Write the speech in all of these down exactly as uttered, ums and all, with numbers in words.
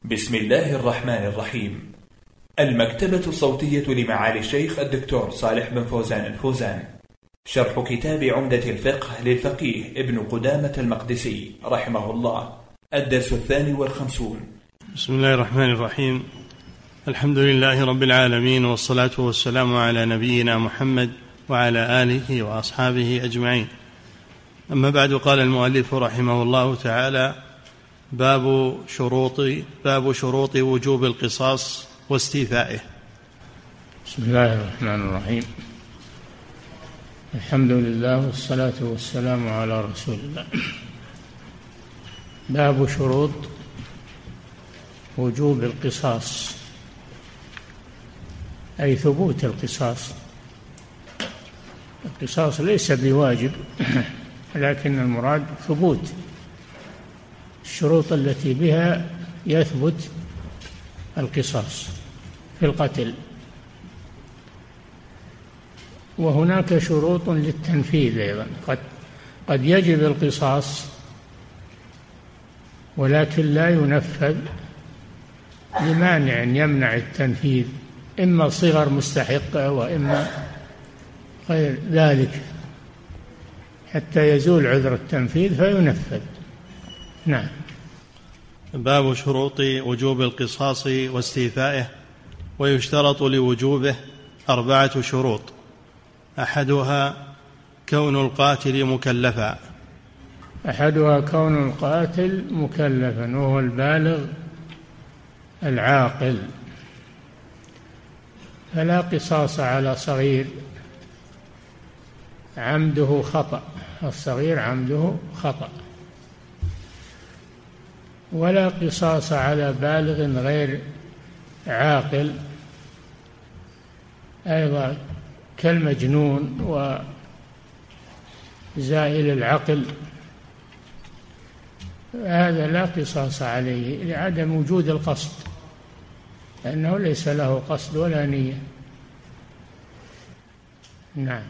بسم الله الرحمن الرحيم. المكتبة الصوتية لمعالي الشيخ الدكتور صالح بن فوزان الفوزان. شرح كتاب عمدة الفقه للفقيه ابن قدامة المقدسي رحمه الله. الدرس الثاني والخمسون. بسم الله الرحمن الرحيم. الحمد لله رب العالمين، والصلاة والسلام على نبينا محمد وعلى آله وأصحابه أجمعين. أما بعد، قال المؤلف رحمه الله تعالى: باب شروط باب شروط وجوب القصاص واستيفائه. بسم الله الرحمن الرحيم. الحمد لله والصلاة والسلام على رسول الله. باب شروط وجوب القصاص، أي ثبوت القصاص. القصاص ليس بواجب، لكن المراد ثبوت الشروط التي بها يثبت القصاص في القتل. وهناك شروط للتنفيذ أيضا. قد قد يجب القصاص ولكن لا ينفذ لمانع يمنع التنفيذ، إما صغر مستحقة وإما غير ذلك، حتى يزول عذر التنفيذ فينفذ. نعم. باب شروط وجوب القصاص واستيفائه. ويشترط لوجوبه أربعة شروط: أحدها كون القاتل مكلفا أحدها كون القاتل مكلفا، وهو البالغ العاقل، فلا قصاص على صغير عمده خطأ، الصغير عمده خطأ، ولا قصاص على بالغ غير عاقل أيضا كالمجنون وزائل العقل، هذا لا قصاص عليه لعدم وجود القصد، لأنه ليس له قصد ولا نية. نعم.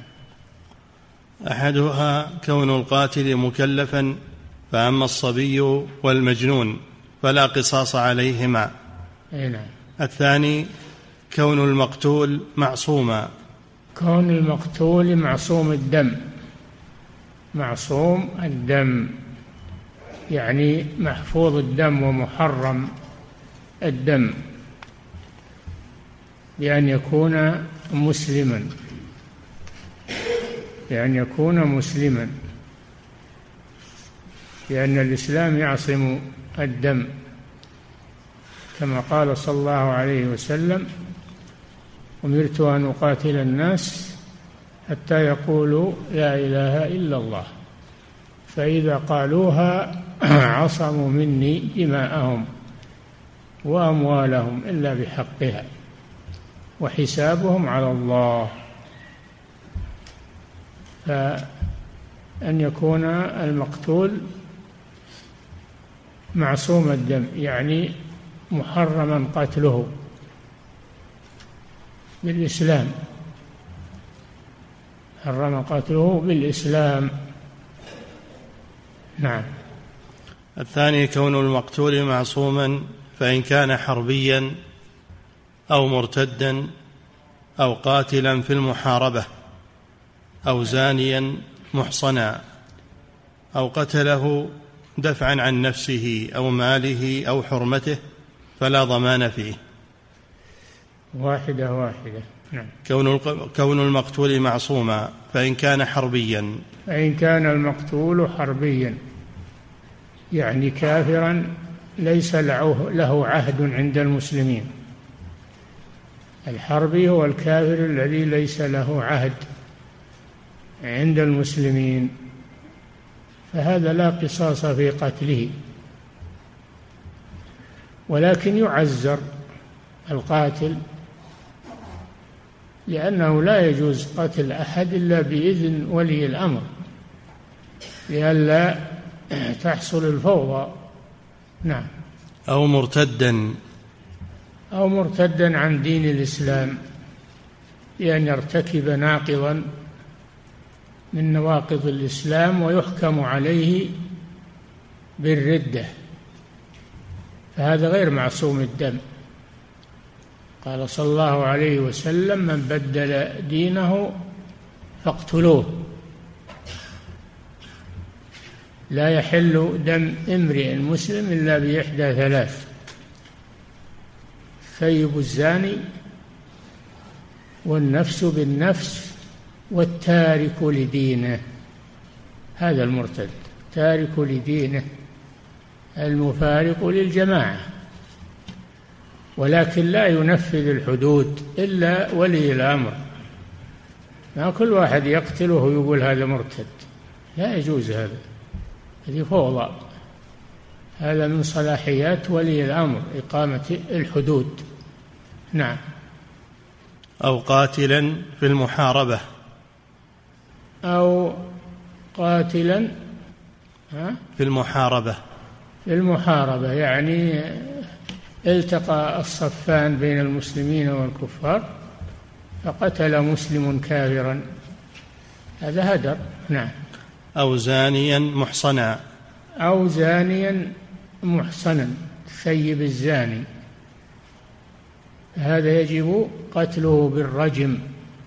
أحدها كون القاتل مكلفا، فأما الصبي والمجنون فلا قصاص عليهما. نعم. الثاني كون المقتول معصوما. كون المقتول معصوم الدم، معصوم الدم يعني محفوظ الدم ومحرم الدم، بأن يكون مسلما، بأن يكون مسلما، لأن الإسلام يعصم الدم، كما قال صلى الله عليه وسلم: أمرت أن أقاتل الناس حتى يقولوا لا إله إلا الله، فإذا قالوها عصموا مني دماءهم وأموالهم إلا بحقها وحسابهم على الله. فأن يكون المقتول معصوم الدم يعني محرما قتله بالإسلام، حرم قتله بالإسلام. نعم. الثاني كون المقتول معصوما، فإن كان حربيا أو مرتدا أو قاتلا في المحاربة أو زانيا محصنا أو قتله دفعا عن نفسه أو ماله أو حرمته فلا ضمان فيه. واحدة واحدة. نعم. كون المقتول معصوما، فإن كان حربيا فإن كان المقتول حربيا يعني كافرا ليس له عهد عند المسلمين. الحربي هو الكافر الذي ليس له عهد عند المسلمين، فهذا لا قصاص في قتله، ولكن يعزر القاتل، لأنه لا يجوز قتل أحد إلا بإذن ولي الأمر لئلا تحصل الفوضى. نعم. أو مرتدا أو مرتدا عن دين الإسلام، لأن يرتكب ناقضا من نواقض الإسلام ويحكم عليه بالردة، فهذا غير معصوم الدم. قال صلى الله عليه وسلم: من بدل دينه فاقتلوه. لا يحل دم امرئ مسلم إلا بإحدى ثلاث: ثيب الزاني، والنفس بالنفس، والتارك لدينه. هذا المرتد تارك لدينه المفارق للجماعة. ولكن لا ينفذ الحدود إلا ولي الأمر. ما كل واحد يقتله ويقول هذا مرتد، لا يجوز هذا، هذه فوضى. هذا من صلاحيات ولي الأمر إقامة الحدود. نعم. أو قاتلا في المحاربة، أو قاتلا في المحاربة. في المحاربة يعني التقى الصفان بين المسلمين والكفار فقتل مسلم كافرا، هذا هدر. نعم. أو زانيا محصنا، أو زانيا محصنا، ثيب الزاني، هذا يجب قتله بالرجم،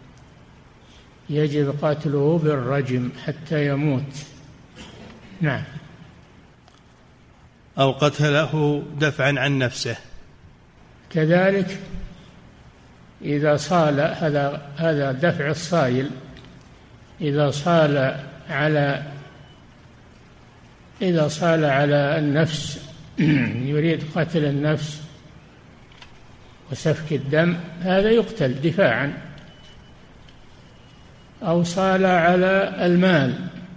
يجب قتله بالرجم حتى يموت. نعم. أو قتله دفعا عن نفسه، كذلك إذا صال، هذا هذا دفع الصائل، إذا صال على إذا صال على النفس يريد قتل النفس وسفك الدم، هذا يقتل دفاعا. أو صال على المال،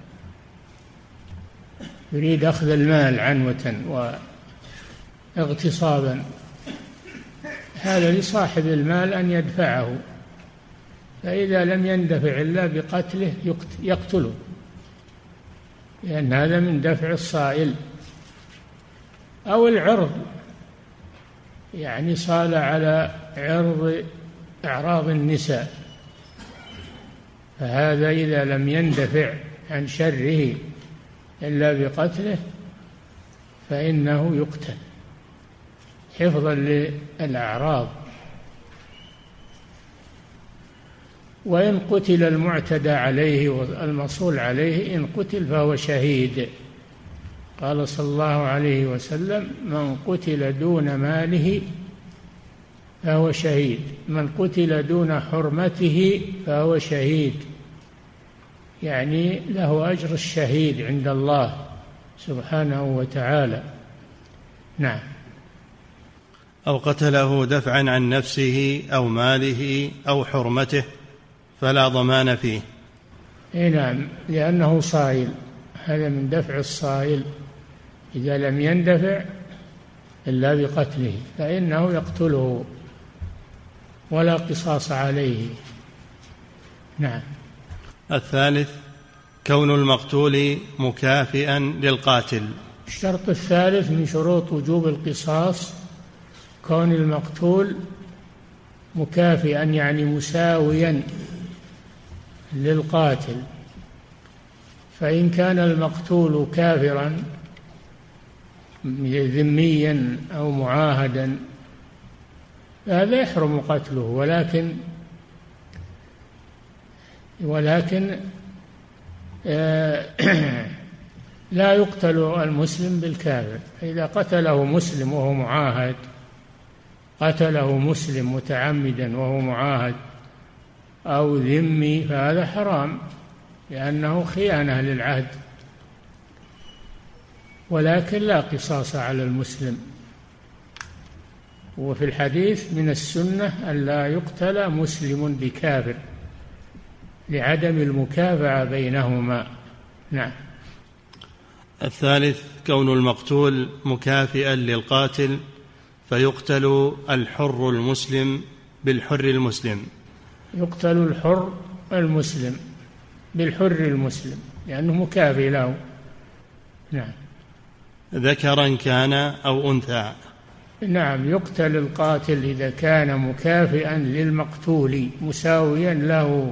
يريد أخذ المال عنوة واغتصابا، هذا لصاحب المال أن يدفعه، فإذا لم يندفع إلا بقتله يقتله، لأن هذا من دفع الصائل. أو العرض، يعني صال على عرض أعراض النساء، فهذا إذا لم يندفع عن شره إلا بقتله فإنه يقتل حفظا للأعراض. وإن قتل المعتدى عليه والمصول عليه، إن قتل فهو شهيد. قال صلى الله عليه وسلم: من قتل دون ماله فهو شهيد، من قتل دون حرمته فهو شهيد، يعني له أجر الشهيد عند الله سبحانه وتعالى. نعم. أو قتله دفعا عن نفسه أو ماله أو حرمته فلا ضمان فيه. نعم، لأنه صائل، هذا من دفع الصائل، إذا لم يندفع إلا بقتله فإنه يقتله ولا قصاص عليه. نعم. الثالث كون المقتول مكافئا للقاتل. الشرط الثالث من شروط وجوب القصاص كون المقتول مكافئا، يعني مساويا للقاتل. فإن كان المقتول كافرا ذميا أو معاهدا فهذا يحرم قتله، ولكن ولكن لا يقتل المسلم بالكافر. إذا قتله مسلم وهو معاهد، قتله مسلم متعمدا وهو معاهد أو ذمي، فهذا حرام لأنه خيانة للعهد، ولكن لا قصاص على المسلم. وفي الحديث من السنة أن لا يقتل مسلم بكافر لعدم المكافأة بينهما. نعم. الثالث كون المقتول مكافئا للقاتل فيقتل الحر المسلم بالحر المسلم. يقتل الحر المسلم بالحر المسلم لأنه مكافئ له. نعم. ذكرا كان أو أنثى. نعم، يقتل القاتل إذا كان مكافئا للمقتول مساويا له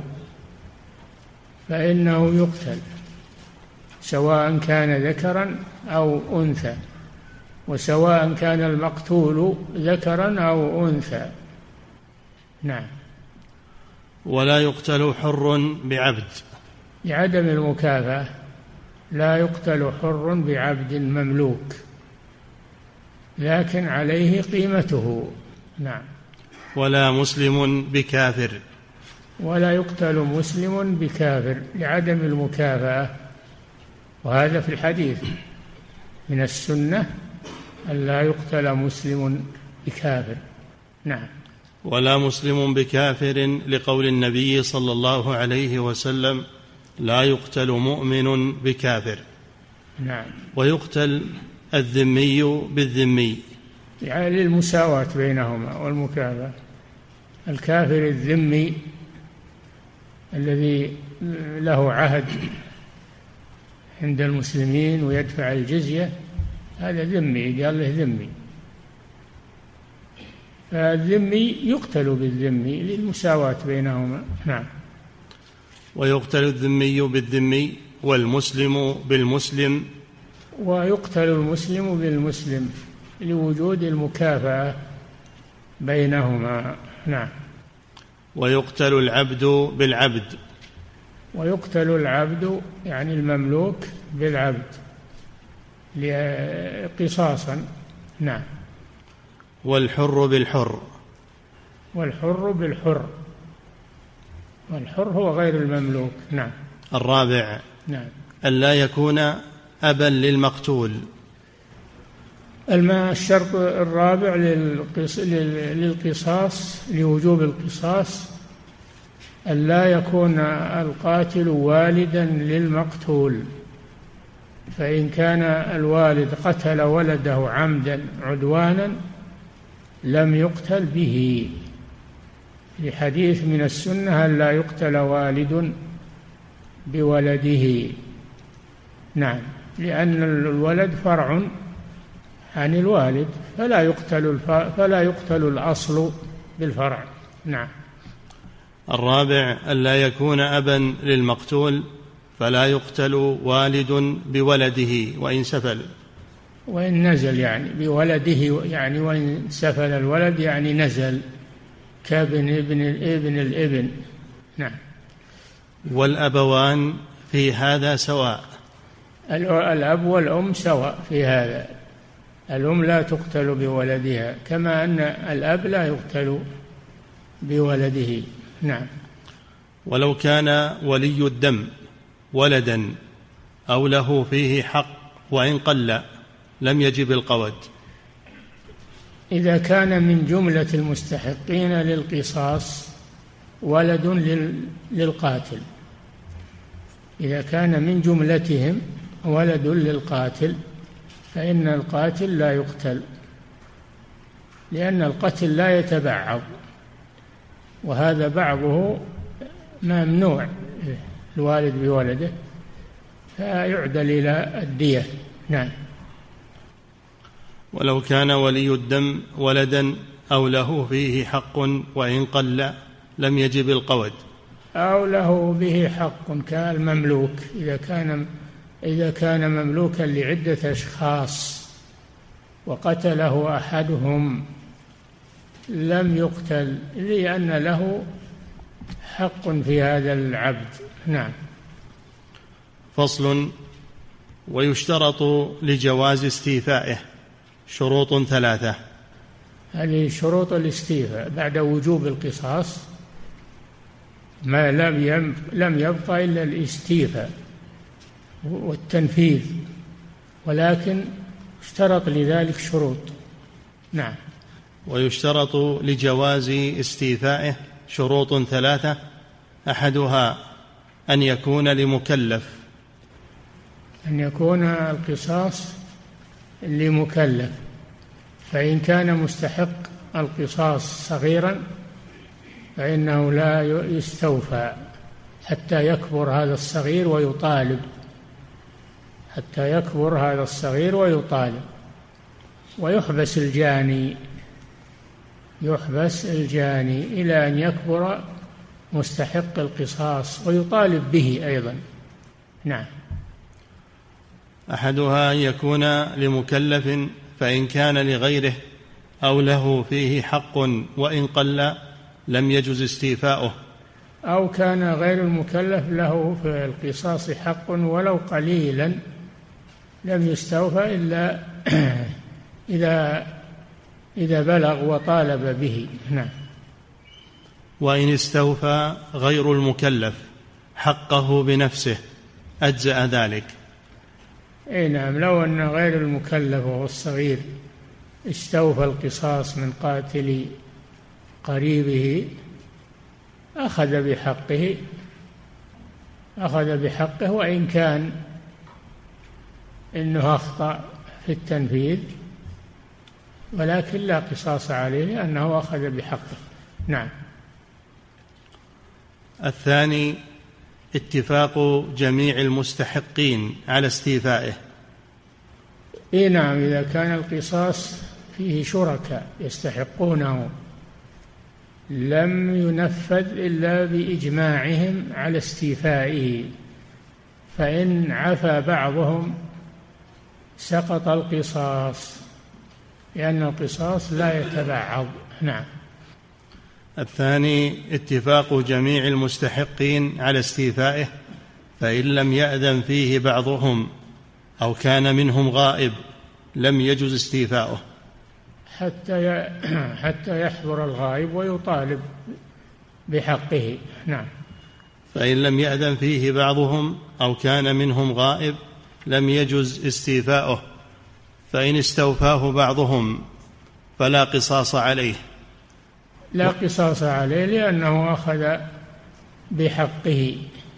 فإنه يقتل، سواء كان ذكرا أو أنثى. وسواء كان المقتول ذكرا أو أنثى. نعم. ولا يقتل حر بعبد لعدم المكافأة، لا يقتل حر بعبد مملوك، لكن عليه قيمته. نعم. ولا مسلم بكافر ولا يقتل مسلم بكافر لعدم المكافأة، وهذا في الحديث من السنة أن لا يقتل مسلم بكافر. نعم. ولا مسلم بكافر لقول النبي صلى الله عليه وسلم لا يقتل مؤمن بكافر. نعم. ويقتل الذمي بالذمي، يعني للمساواة بينهما والمكافأة. الكافر الذمي الذي له عهد عند المسلمين ويدفع الجزية، هذا ذمي، قال له ذمي، فالذمي يقتل بالذمي للمساواة بينهما. نعم. ويقتل الذمي بالذمي والمسلم بالمسلم، ويقتل المسلم بالمسلم لوجود المكافأة بينهما. نعم. ويقتل العبد بالعبد، ويقتل العبد يعني المملوك بالعبد قصاصا. نعم. والحر بالحر، والحر بالحر، والحر هو غير المملوك. نعم. الرابع نعم. ألا يكون أبا للمقتول. الشرط الرابع للقصاص، لوجوب القصاص، ألا يكون القاتل والدا للمقتول، فإن كان الوالد قتل ولده عمدا عدوانا لم يقتل به، لحديث من السنة ألا يقتل والد بولده. نعم. لأن الولد فرع عن الوالد، فلا يقتل فلا يقتل الأصل بالفرع. نعم. الرابع ألا يكون أبا للمقتول، فلا يقتل والد بولده وإن سفل، وإن نزل يعني بولده، يعني وإن سفل الولد يعني نزل، كابن ابن الابن الابن. نعم. والأبوان في هذا سواء، الأب والأم سواء في هذا، الأم لا تقتل بولدها كما أن الأب لا يقتل بولده. نعم. ولو كان ولي الدم ولدا أو له فيه حق وإن قل لم يجب القود. إذا كان من جملة المستحقين للقصاص ولد للقاتل، إذا كان من جملتهم ولد للقاتل فإن القاتل لا يقتل، لأن القتل لا يتبعض، وهذا بعضه ممنوع، الوالد بولده، فيعدل إلى الدية. نعم. ولو كان ولي الدم ولدا أو له فيه حق وإن قل لم يجب القود. أو له به حق كالمملوك، إذا كان إذا كان مملوكا لعدة أشخاص وقتله أحدهم لم يقتل، لأن له حق في هذا العبد. نعم. فصل. ويشترط لجواز استيفائه شروط ثلاثة. هذه شروط الاستيفاء بعد وجوب القصاص، ما لم لم يبقى إلا الاستيفاء والتنفيذ، ولكن اشترط لذلك شروط. نعم. ويشترط لجواز استيفائه شروط ثلاثة، أحدها أن يكون لمكلف، أن يكون القصاص لمكلف، فإن كان مستحق القصاص صغيرا فإنه لا يستوفى حتى يكبر هذا الصغير ويطالب، حتى يكبر هذا الصغير ويطالب، ويحبس الجاني، يحبس الجاني إلى أن يكبر مستحق القصاص ويطالب به أيضا. نعم. أحدها أن يكون لمكلف فإن كان لغيره أو له فيه حق وإن قل لم يجز استيفاؤه. أو كان غير المكلف له في القصاص حق ولو قليلا لم يستوفى إلا إذا إذا بلغ وطالب به. نعم. وإن استوفى غير المكلف حقه بنفسه أجزأ ذلك. أي نعم، لو أن غير المكلف وهو الصغير استوفى القصاص من قاتل قريبه أخذ بحقه أخذ بحقه وإن كان إنه أخطأ في التنفيذ، ولكن لا قصاص عليه لأنه أخذ بحقه. نعم. الثاني اتفاق جميع المستحقين على استيفائه. إيه نعم، إذا كان القصاص فيه شركاء يستحقونه لم ينفذ إلا بإجماعهم على استيفائه، فإن عفى بعضهم سقط القصاص، لأن القصاص لا يتبعض. نعم. الثاني اتفاق جميع المستحقين على استيفائه، فإن لم يأذن فيه بعضهم أو كان منهم غائب لم يجز استيفاؤه حتى حتى يحضر الغائب ويطالب بحقه. نعم. فإن لم يأذن فيه بعضهم أو كان منهم غائب لم يجز استيفاؤه، فإن استوفاه بعضهم فلا قصاص عليه. لا قصاص عليه لأنه أخذ بحقه،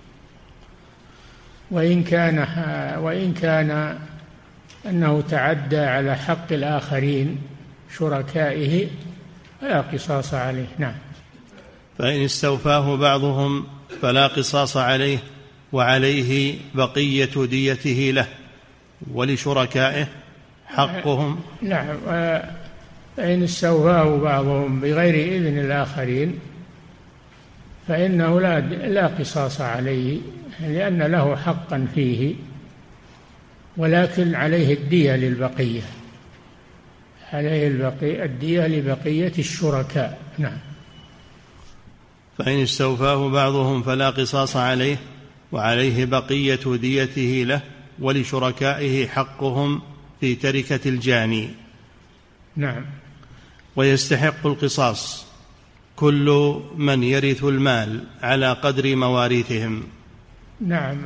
وإن كان وإن كان أنه تعدى على حق الآخرين شركائه فلا قصاص عليه. نعم. فإن استوفاه بعضهم فلا قصاص عليه، وعليه بقية ديته له ولشركائه حقهم. نعم. فإن استوفاه بعضهم بغير إذن الآخرين فإنه لا لا قصاص عليه، لأن له حقا فيه، ولكن عليه الدية للبقية، عليه البقية الدية لبقية الشركاء. نعم. فإن استوفاه بعضهم فلا قصاص عليه، وعليه بقية ديته له ولشركائه حقهم في تركة الجاني. نعم. ويستحق القصاص كل من يرث المال على قدر مواريثهم. نعم.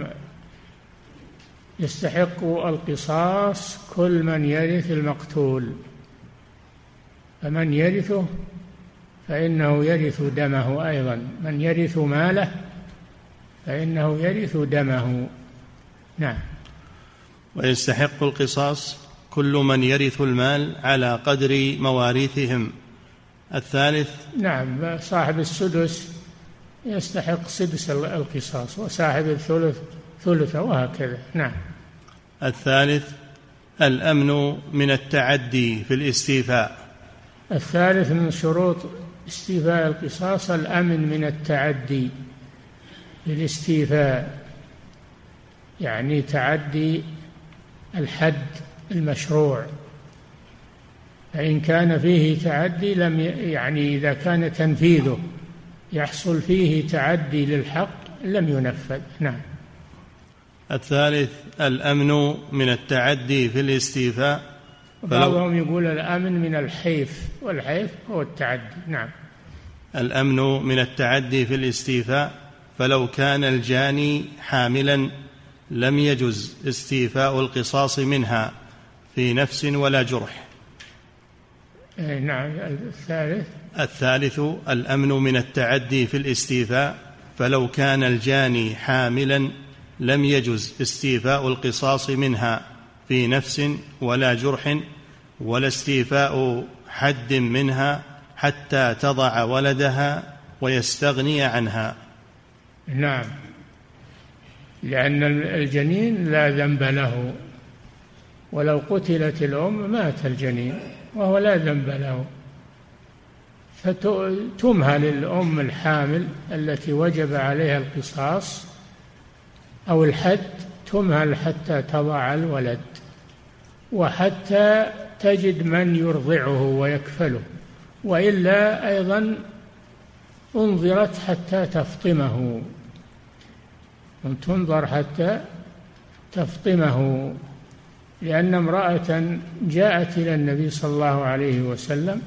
يستحق القصاص كل من يرث المقتول، فمن يرثه فإنه يرث دمه أيضا، من يرث ماله فإنه يرث دمه. نعم. ويستحق القصاص كل من يرث المال على قدر مواريثهم. الثالث. نعم. صاحب السدس يستحق سدس القصاص، وصاحب الثلث ثلثه، وهكذا. نعم. الثالث الأمن من التعدي في الاستيفاء. الثالث من شروط استيفاء القصاص الأمن من التعدي في الاستيفاء، يعني تعدي الحد المشروع. فإن كان فيه تعدي لم يعني إذا كان تنفيذه يحصل فيه تعدي للحق لم ينفذ. نعم. الثالث الأمن من التعدي في الاستيفاء. بعضهم يقول الأمن من الحيف، والحيف هو التعدي. نعم. الأمن من التعدي في الاستيفاء، فلو كان الجاني حاملا لم يجز استيفاء القصاص منها في نفس ولا جرح. نعم. الثالث الثالث الأمن من التعدي في الاستيفاء، فلو كان الجاني حاملا لم يجز استيفاء القصاص منها في نفس ولا جرح، ولا استيفاء حد منها حتى تضع ولدها ويستغني عنها. نعم. لأن الجنين لا ذنب له، ولو قتلت الأم مات الجنين وهو لا ذنب له، فتمهل الأم الحامل التي وجب عليها القصاص أو الحد، تمهل حتى تضع الولد، وحتى تجد من يرضعه ويكفله، وإلا أيضا انظرت حتى تفطمه، تنظر حتى تفطمه، لأن امرأة جاءت إلى النبي صلى الله عليه وسلم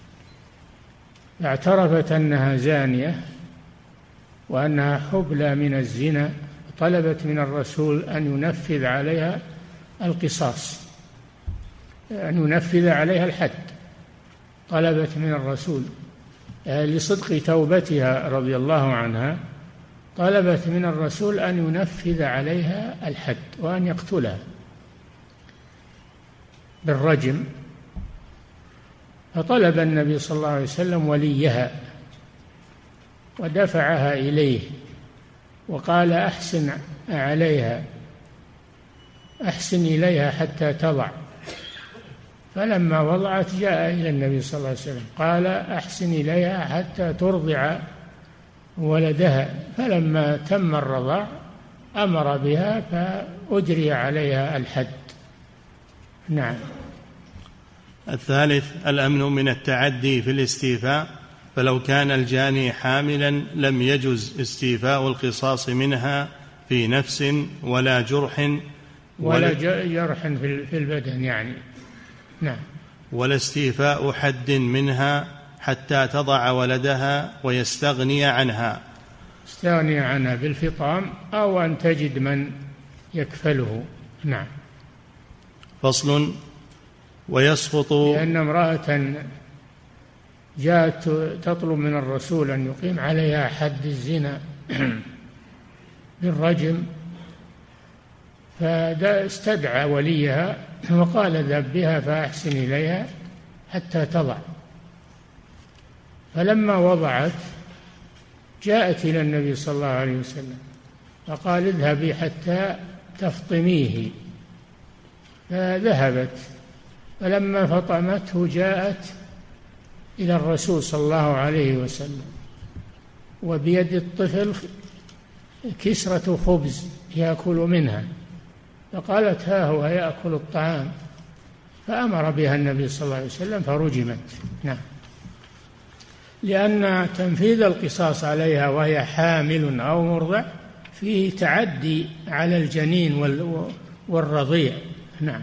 اعترفت أنها زانية وأنها حبلى من الزنا، طلبت من الرسول أن ينفذ عليها القصاص، أن ينفذ عليها الحد، طلبت من الرسول لصدق توبتها رضي الله عنها، طلبت من الرسول أن ينفذ عليها الحد وأن يقتلها بالرجم. فطلب النبي صلى الله عليه وسلم وليها ودفعها إليه وقال أحسن عليها، أحسن إليها حتى تضع. فلما وضعت جاء إلى النبي صلى الله عليه وسلم قال أحسن إليها حتى ترضع ولدها، فلما تم الرضاع أمر بها فأجري عليها الحد. نعم. الثالث الأمن من التعدي في الاستيفاء، فلو كان الجاني حاملا لم يجز استيفاء القصاص منها في نفس ولا جرح ولا, ولا جرح في البدن يعني. نعم. ولا استيفاء حد منها حتى تضع ولدها ويستغني عنها، استغني عنها بالفطام أو أن تجد من يكفله. نعم. فصل. ويسقط، لأن امرأة جاءت تطلب من الرسول أن يقيم عليها حد الزنا بالرجم، فاستدعى وليها وقال اذهب بها فأحسن إليها حتى تضع. فلما وضعت جاءت إلى النبي صلى الله عليه وسلم فقال اذهبي حتى تفطميه، فذهبت، فلما فطمته جاءت إلى الرسول صلى الله عليه وسلم وبيد الطفل كسرة خبز يأكل منها، فقالت ها هو يأكل الطعام، فأمر بها النبي صلى الله عليه وسلم فرجمت. نعم. لأن تنفيذ القصاص عليها وهي حامل أو مرضع فيه تعدي على الجنين والرضيع. نعم.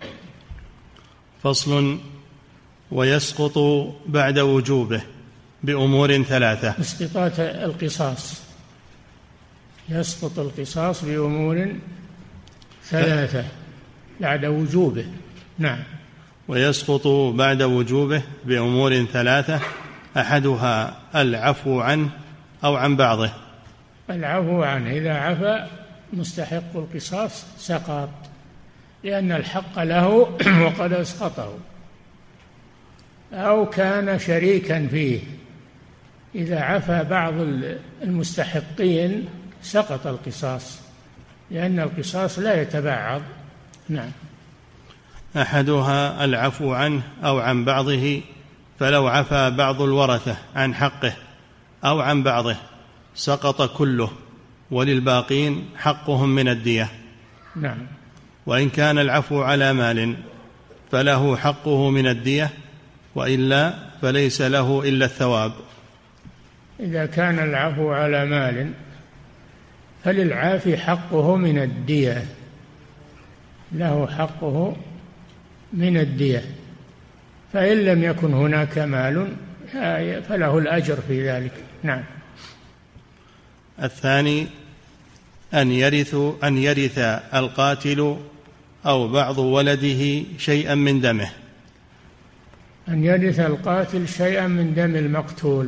فصل. ويسقط بعد وجوبه بأمور ثلاثة. اسقاط القصاص، يسقط القصاص بأمور ثلاثة بعد وجوبه. نعم. ويسقط بعد وجوبه بأمور ثلاثة، أحدها العفو عنه أو عن بعضه. العفو عنه، إذا عفا مستحق القصاص سقط، لأن الحق له وقد أسقطه، أو كان شريكا فيه، إذا عفا بعض المستحقين سقط القصاص، لأن القصاص لا يتبعض. نعم. أحدها العفو عنه أو عن بعضه، فلو عفا بعض الورثة عن حقه أو عن بعضه سقط كله، وللباقين حقهم من الدية. نعم. وإن كان العفو على مال فله حقه من الدية، وإلا فليس له إلا الثواب. إذا كان العفو على مال فللعافي حقه من الدية، له حقه من الدية، فإن لم يكن هناك مال فله الأجر في ذلك. نعم. الثاني أن يرث أن يرث القاتل أو بعض ولده شيئا من دمه. أن يرث القاتل شيئا من دم المقتول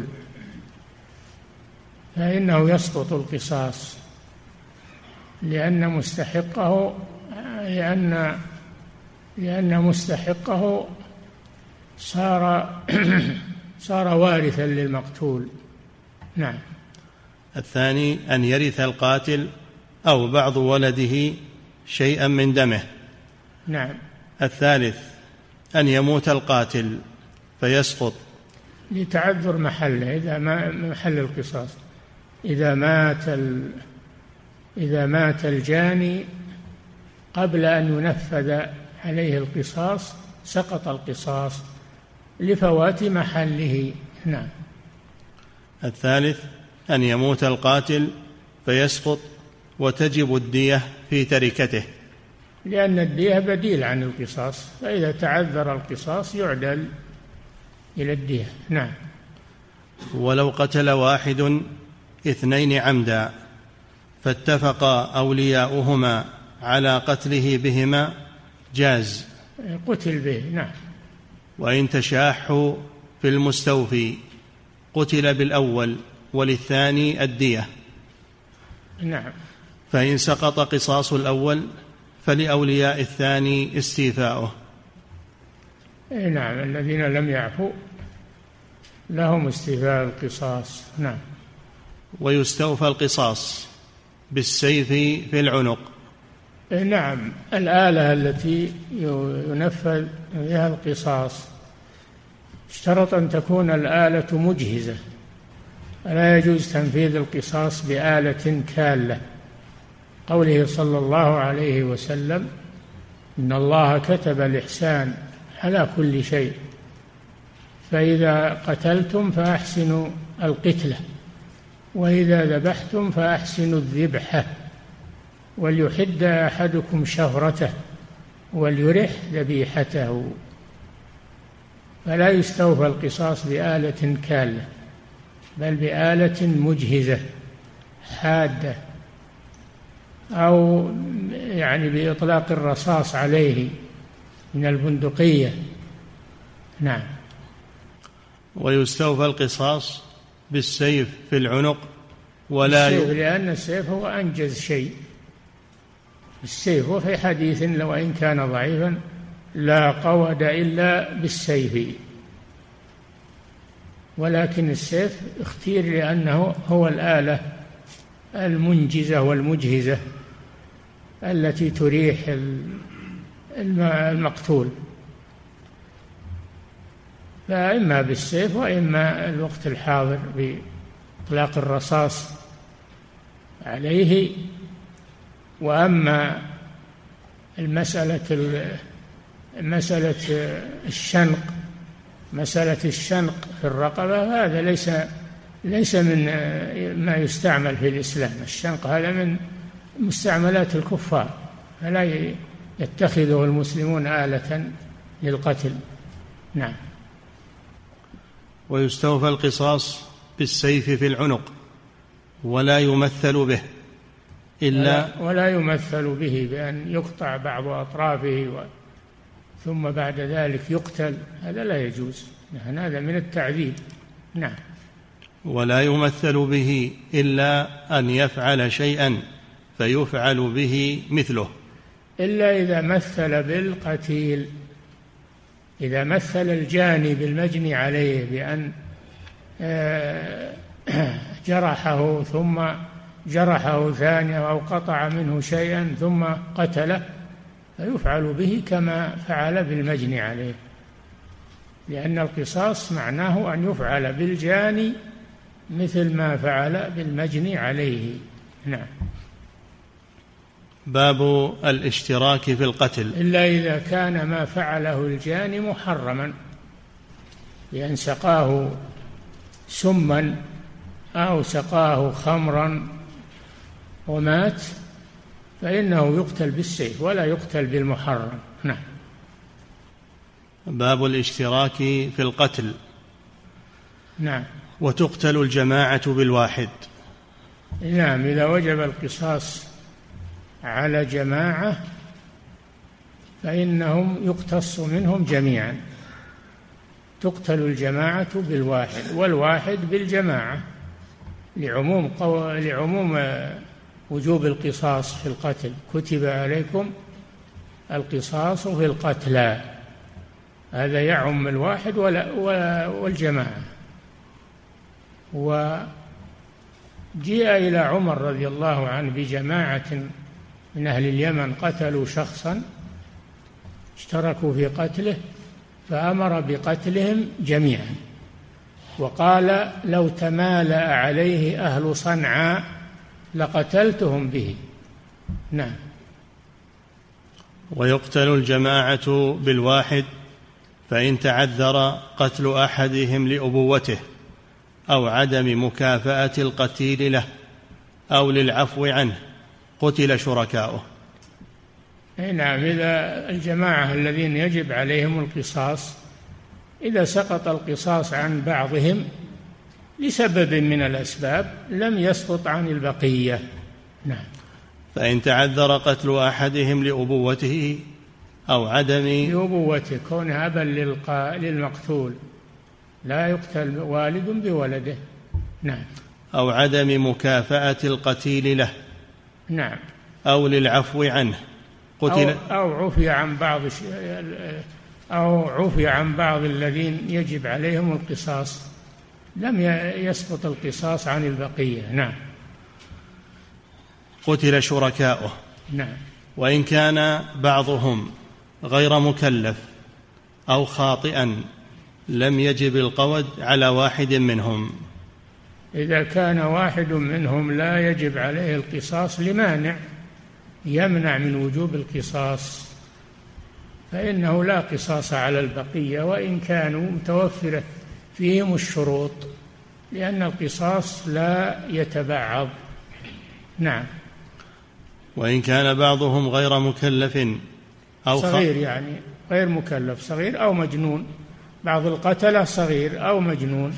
فإنه يسقط القصاص، لأن مستحقه لأن لأن مستحقه صار صار وارثا للمقتول. نعم. الثاني أن يرث القاتل أو بعض ولده شيئا من دمه. نعم. الثالث أن يموت القاتل فيسقط لتعذر محله، إذا ما محل القصاص، إذا مات ال... إذا مات الجاني قبل أن ينفذ عليه القصاص سقط القصاص لفوات محله. نعم. الثالث أن يموت القاتل فيسقط وتجب الدية في تركته، لأن الدية بديل عن القصاص، فإذا تعذر القصاص يعدل إلى الدية. نعم. ولو قتل واحد اثنين عمدا فاتفق أولياؤهما على قتله بهما جاز، قتل به. نعم. وإن تشاحوا في المستوفي قتل بالأول وللثاني الدية. نعم. فإن سقط قصاص الأول فلأولياء الثاني استيفاؤه. نعم، الذين لم يعفوا لهم استيفاء القصاص. نعم. ويستوفى القصاص بالسيف في العنق. نعم، الآلة التي ينفذ بها القصاص اشترط أن تكون الآلة مجهزة، لا يجوز تنفيذ القصاص بآلة كالة، قوله صلى الله عليه وسلم: إن الله كتب الإحسان على كل شيء، فإذا قتلتم فأحسنوا القتلة، وإذا ذبحتم فأحسنوا الذبحة، وليحد أحدكم شفرته وليرح ذبيحته. فلا يستوفى القصاص بآلة كالة، بل بآلة مجهزة حادة، أو يعني بإطلاق الرصاص عليه من البندقية. نعم. ويستوفى القصاص بالسيف في العنق، ولا السيف لأن السيف هو أنجز شيء. السيف، وفي حديث لو إن كان ضعيفا: لا قود إلا بالسيف. ولكن السيف اختير لأنه هو الآلة المنجزة والمجهزة التي تريح المقتول، فإما بالسيف وإما الوقت الحاضر بإطلاق الرصاص عليه. وأما المسألة مسألة الشنق مسألة الشنق في الرقبة، هذا ليس ليس من ما يستعمل في الإسلام. الشنق هذا من مستعملات الكفار، فلا يتخذه المسلمون آلة للقتل. نعم. ويستوفى القصاص بالسيف في العنق، ولا يمثل به إلا ولا, ولا يمثل به بأن يقطع بعض أطرافه و ثم بعد ذلك يقتل، هذا لا يجوز، هذا من التعذيب. نعم. ولا يمثل به إلا أن يفعل شيئا فيفعل به مثله، إلا إذا مثل بالقتيل، إذا مثل الجاني بالمجني عليه بأن جرحه ثم جرحه ثانية أو قطع منه شيئا ثم قتله، فيفعل به كما فعل بالمجني عليه، لأن القصاص معناه أن يفعل بالجاني مثل ما فعل بالمجني عليه. نعم. باب الاشتراك في القتل، إلا إذا كان ما فعله الجاني محرما، بأن سقاه سما أو سقاه خمرا ومات، فإنه يقتل بالسيف ولا يقتل بالمحرم. نعم. باب الاشتراك في القتل. نعم. وتقتل الجماعة بالواحد. نعم، إذا وجب القصاص على جماعة فإنهم يقتص منهم جميعا، تقتل الجماعة بالواحد، والواحد بالجماعة، لعموم قو... لعموم وجوب القصاص في القتل: كتب عليكم القصاص في القتلى، هذا يعم الواحد والجماعة. وجيء إلى عمر رضي الله عنه بجماعة من أهل اليمن قتلوا شخصا اشتركوا في قتله، فأمر بقتلهم جميعا، وقال: لو تمالأ عليه أهل صنعاء لقتلتهم به. نعم. ويقتل الجماعة بالواحد فإن تعذر قتل أحدهم لأبوته أو عدم مكافأة القتيل له أو للعفو عنه قتل شركاؤه. نعم، إذا الجماعة الذين يجب عليهم القصاص إذا سقط القصاص عن بعضهم لسبب من الأسباب لم يسقط عن البقية. نعم. فإن تعذر قتل أحدهم لأبوته أو عدم لأبوته كون أبا للمقتول، لا يقتل والد بولده. نعم. أو عدم مكافأة القتيل له. نعم. أو للعفو عنه قتل أو, أو عفي عن بعض أو عفي عن بعض الذين يجب عليهم القصاص لم يسقط القصاص عن البقية. نعم. قتل شركاؤه. نعم. وإن كان بعضهم غير مكلف أو خاطئا لم يجب القود على واحد منهم. إذا كان واحد منهم لا يجب عليه القصاص لمانع يمنع من وجوب القصاص فإنه لا قصاص على البقية وإن كانوا متوفرة فيهم الشروط، لأن القصاص لا يتبعض. نعم. وإن كان بعضهم غير مكلف أو صغير، يعني غير مكلف، صغير أو مجنون، بعض القتلة صغير أو مجنون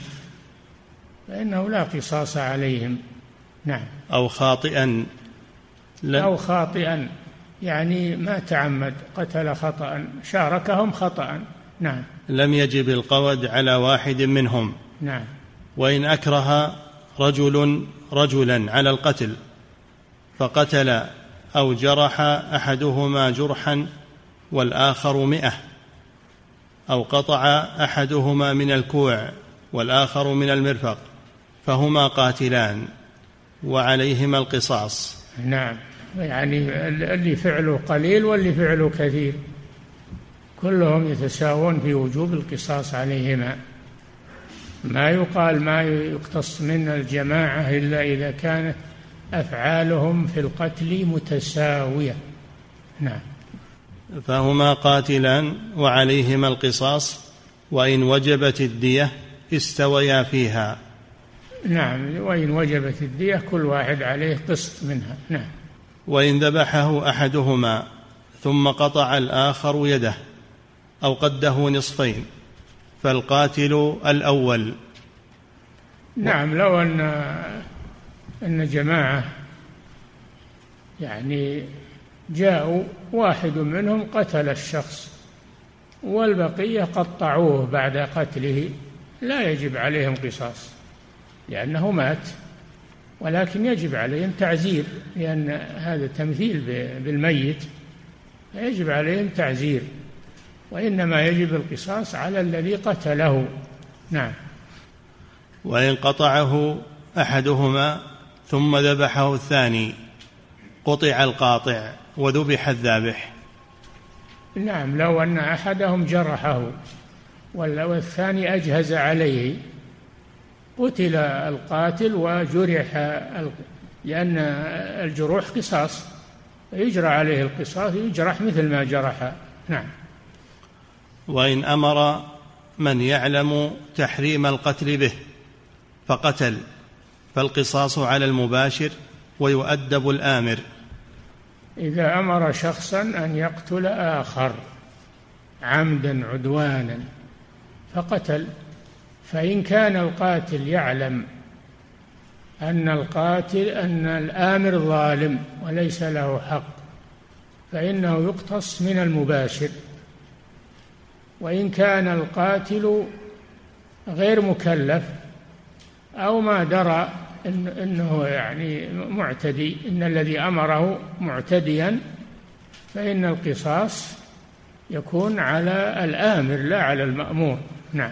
فإنه لا قصاص عليهم. نعم. أو خاطئا أو خاطئا يعني ما تعمد، قتل خطأ، شاركهم خطأ. نعم. لم يجب القود على واحد منهم. نعم. وإن أكره رجل رجلا على القتل فقتل أو جرح أحدهما جرحا والآخر مئة، أو قطع أحدهما من الكوع والآخر من المرفق، فهما قاتلان وعليهما القصاص. نعم، يعني اللي فعله قليل واللي فعله كثير كلهم يتساوون في وجوب القصاص عليهما. ما يقال ما يقتص من الجماعة إلا إذا كانت أفعالهم في القتل متساوية. نعم. فهما قاتلان وعليهما القصاص، وإن وجبت الدية استويا فيها. نعم، وإن وجبت الدية كل واحد عليه قسط منها. نعم. وإن ذبحه أحدهما ثم قطع الآخر يده أو قده نصفين فالقاتل الأول. نعم. لو أن أن جماعة يعني جاءوا واحد منهم قتل الشخص والبقية قطعوه بعد قتله لا يجب عليهم قصاص لأنه مات، ولكن يجب عليهم تعزير لأن هذا تمثيل بالميت، يجب عليهم تعزير، وإنما يجب القصاص على الذي قتله. نعم. وإن قطعه أحدهما ثم ذبحه الثاني قطع القاطع وذبح الذابح. نعم، لو أن أحدهم جرحه والثاني أجهز عليه قتل القاتل وجرح، لأن الجروح قصاص يجرى عليه القصاص، يجرح مثل ما جرح. نعم. وإن أمر من يعلم تحريم القتل به فقتل فالقصاص على المباشر ويؤدب الآمر. إذا أمر شخصا أن يقتل آخر عمدا عدوانا فقتل، فإن كان القاتل يعلم أن القاتل أن الآمر ظالم وليس له حق فإنه يقتص من المباشر. وإن كان القاتل غير مكلف أو ما درى إن إنه يعني معتدي، إن الذي أمره معتديا، فإن القصاص يكون على الآمر لا على المأمور. نعم.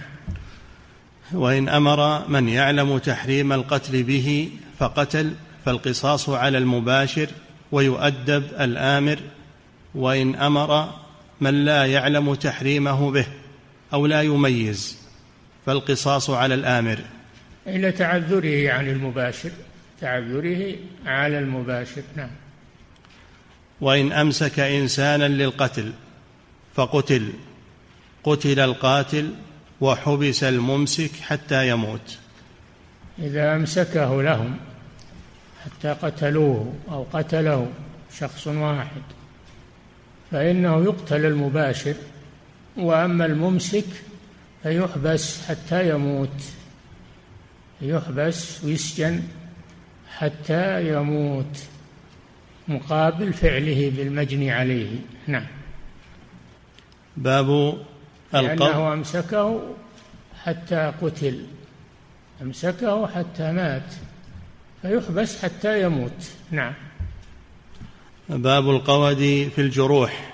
وإن أمر من يعلم تحريم القتل به فقتل فالقصاص على المباشر ويؤدب الآمر. وإن أمر من لا يعلم تحريمه به أو لا يميز فالقصاص على الآمر إلى تعذره عن المباشر، تعذره على المباشر. نعم. وإن أمسك إنسانا للقتل فقتل قتل القاتل وحبس الممسك حتى يموت. إذا أمسكه لهم حتى قتلوه أو قتله شخص واحد فإنه يقتل المباشر، وأما الممسك فيحبس حتى يموت، يحبس ويسجن حتى يموت مقابل فعله بالمجني عليه. نعم. باب القبض. لأنه أمسكه حتى قتل، أمسكه حتى مات فيحبس حتى يموت. نعم. باب القود في الجروح.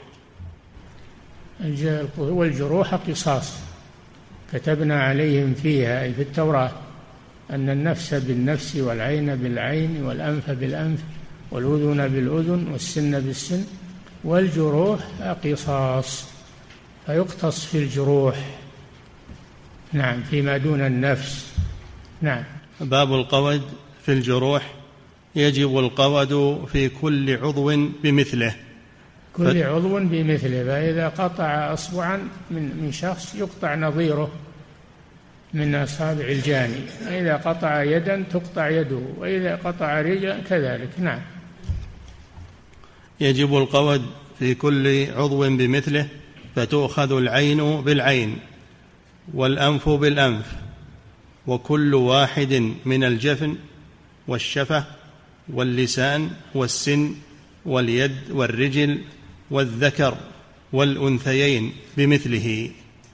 والجروح قصاص كتبنا عليهم فيها أي في التوراة أن النفس بالنفس والعين بالعين والأنف بالأنف والأذن بالأذن والسن بالسن والجروح قصاص، فيقتص في الجروح. نعم، فيما دون النفس. نعم. باب القود في الجروح. يجب القود في كل عضو بمثله، كل عضو بمثله، فإذا قطع أصبعا من من شخص يقطع نظيره من أصابع الجاني، وإذا قطع يدا تقطع يده، وإذا قطع رجلا كذلك. نعم. يجب القود في كل عضو بمثله، فتؤخذ العين بالعين والأنف بالأنف وكل واحد من الجفن والشفة واللسان والسن واليد والرجل والذكر والأنثيين بمثله.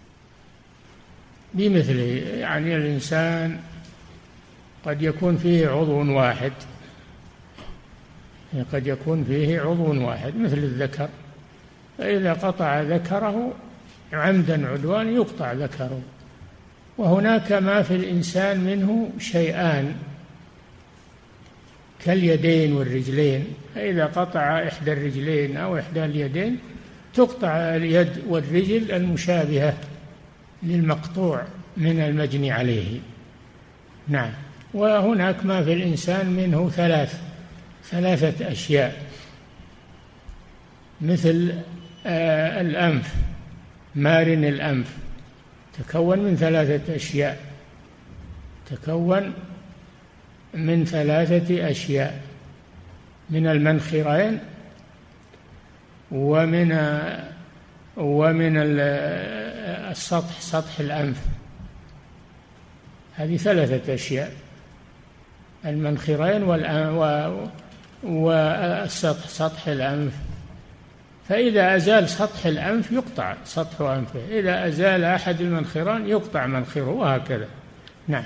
بمثله يعني الإنسان قد يكون فيه عضو واحد، قد يكون فيه عضو واحد مثل الذكر، فإذا قطع ذكره عمدا عدوان يقطع ذكره. وهناك ما في الإنسان منه شيئان كاليدين والرجلين، فإذا قطع إحدى الرجلين أو إحدى اليدين تقطع اليد والرجل المشابهة للمقطوع من المجني عليه. نعم. وهناك ما في الإنسان منه ثلاث ثلاثة أشياء، مثل آه الأنف، مارن الأنف تكون من ثلاثة أشياء، تكون من ثلاثة أشياء، من المنخرين ومن ومن السطح، سطح الأنف. هذه ثلاثة أشياء، المنخرين والسطح، سطح الأنف. فإذا أزال سطح الأنف يقطع سطح أنفه، إذا أزال أحد المنخرين يقطع منخره، وهكذا. نعم.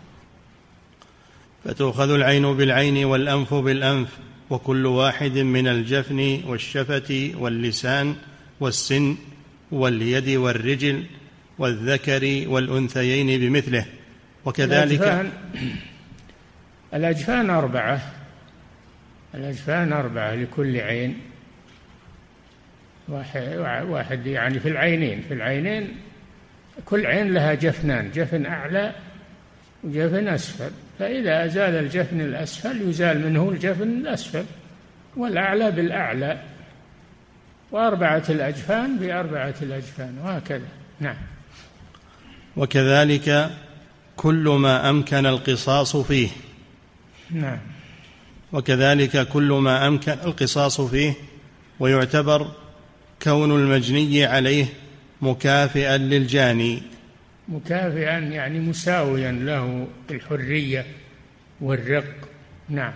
فتؤخذ العين بالعين والأنف بالأنف وكل واحد من الجفن والشفة واللسان والسن واليد والرجل والذكر والأنثيين بمثله. وكذلك الأجفان, الأجفان أربعة، الأجفان أربعة لكل عين واحد، يعني في العينين، في العينين كل عين لها جفنان، جفن أعلى وجفن أسفل، فإذا أزال الجفن الأسفل يزال منه الجفن الأسفل، والأعلى بالأعلى، وأربعة الأجفان بأربعة الأجفان، وهكذا. نعم. وكذلك كل ما أمكن القصاص فيه. نعم. وكذلك كل ما أمكن القصاص فيه، ويعتبر كون المجني عليه مكافئا للجاني. مكافئا يعني مساويا له الحرية والرق. نعم.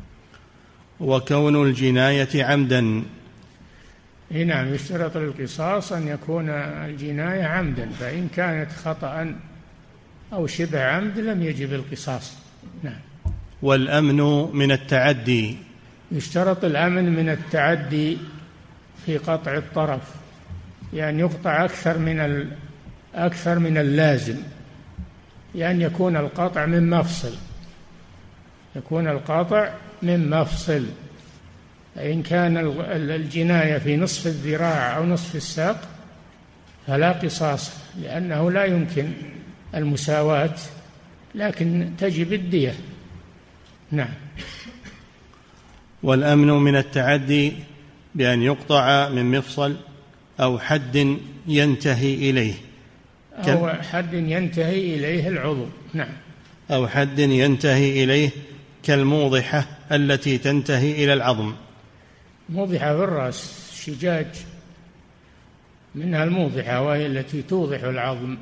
وكون الجناية عمدا. نعم، يشترط للقصاص أن يكون الجناية عمدا، فإن كانت خطأ أو شبه عمد لم يجب القصاص. نعم. والأمن من التعدي. يشترط الأمن من التعدي في قطع الطرف، يعني يقطع أكثر من ال... أكثر من اللازم، يعني يكون القطع من مفصل، يكون القطع من مفصل. فإن كان الجناية في نصف الذراع أو نصف الساق فلا قصاص، لأنه لا يمكن المساواة، لكن تجب الدية. نعم. والأمن من التعدي بأن يقطع من مفصل أو حد ينتهي إليه أو حد ينتهي إليه العضو. نعم. أو حد ينتهي إليه كالموضحة التي تنتهي إلى العظم. موضحة في الرأس شجاج، منها الموضحة وهي التي توضح العظم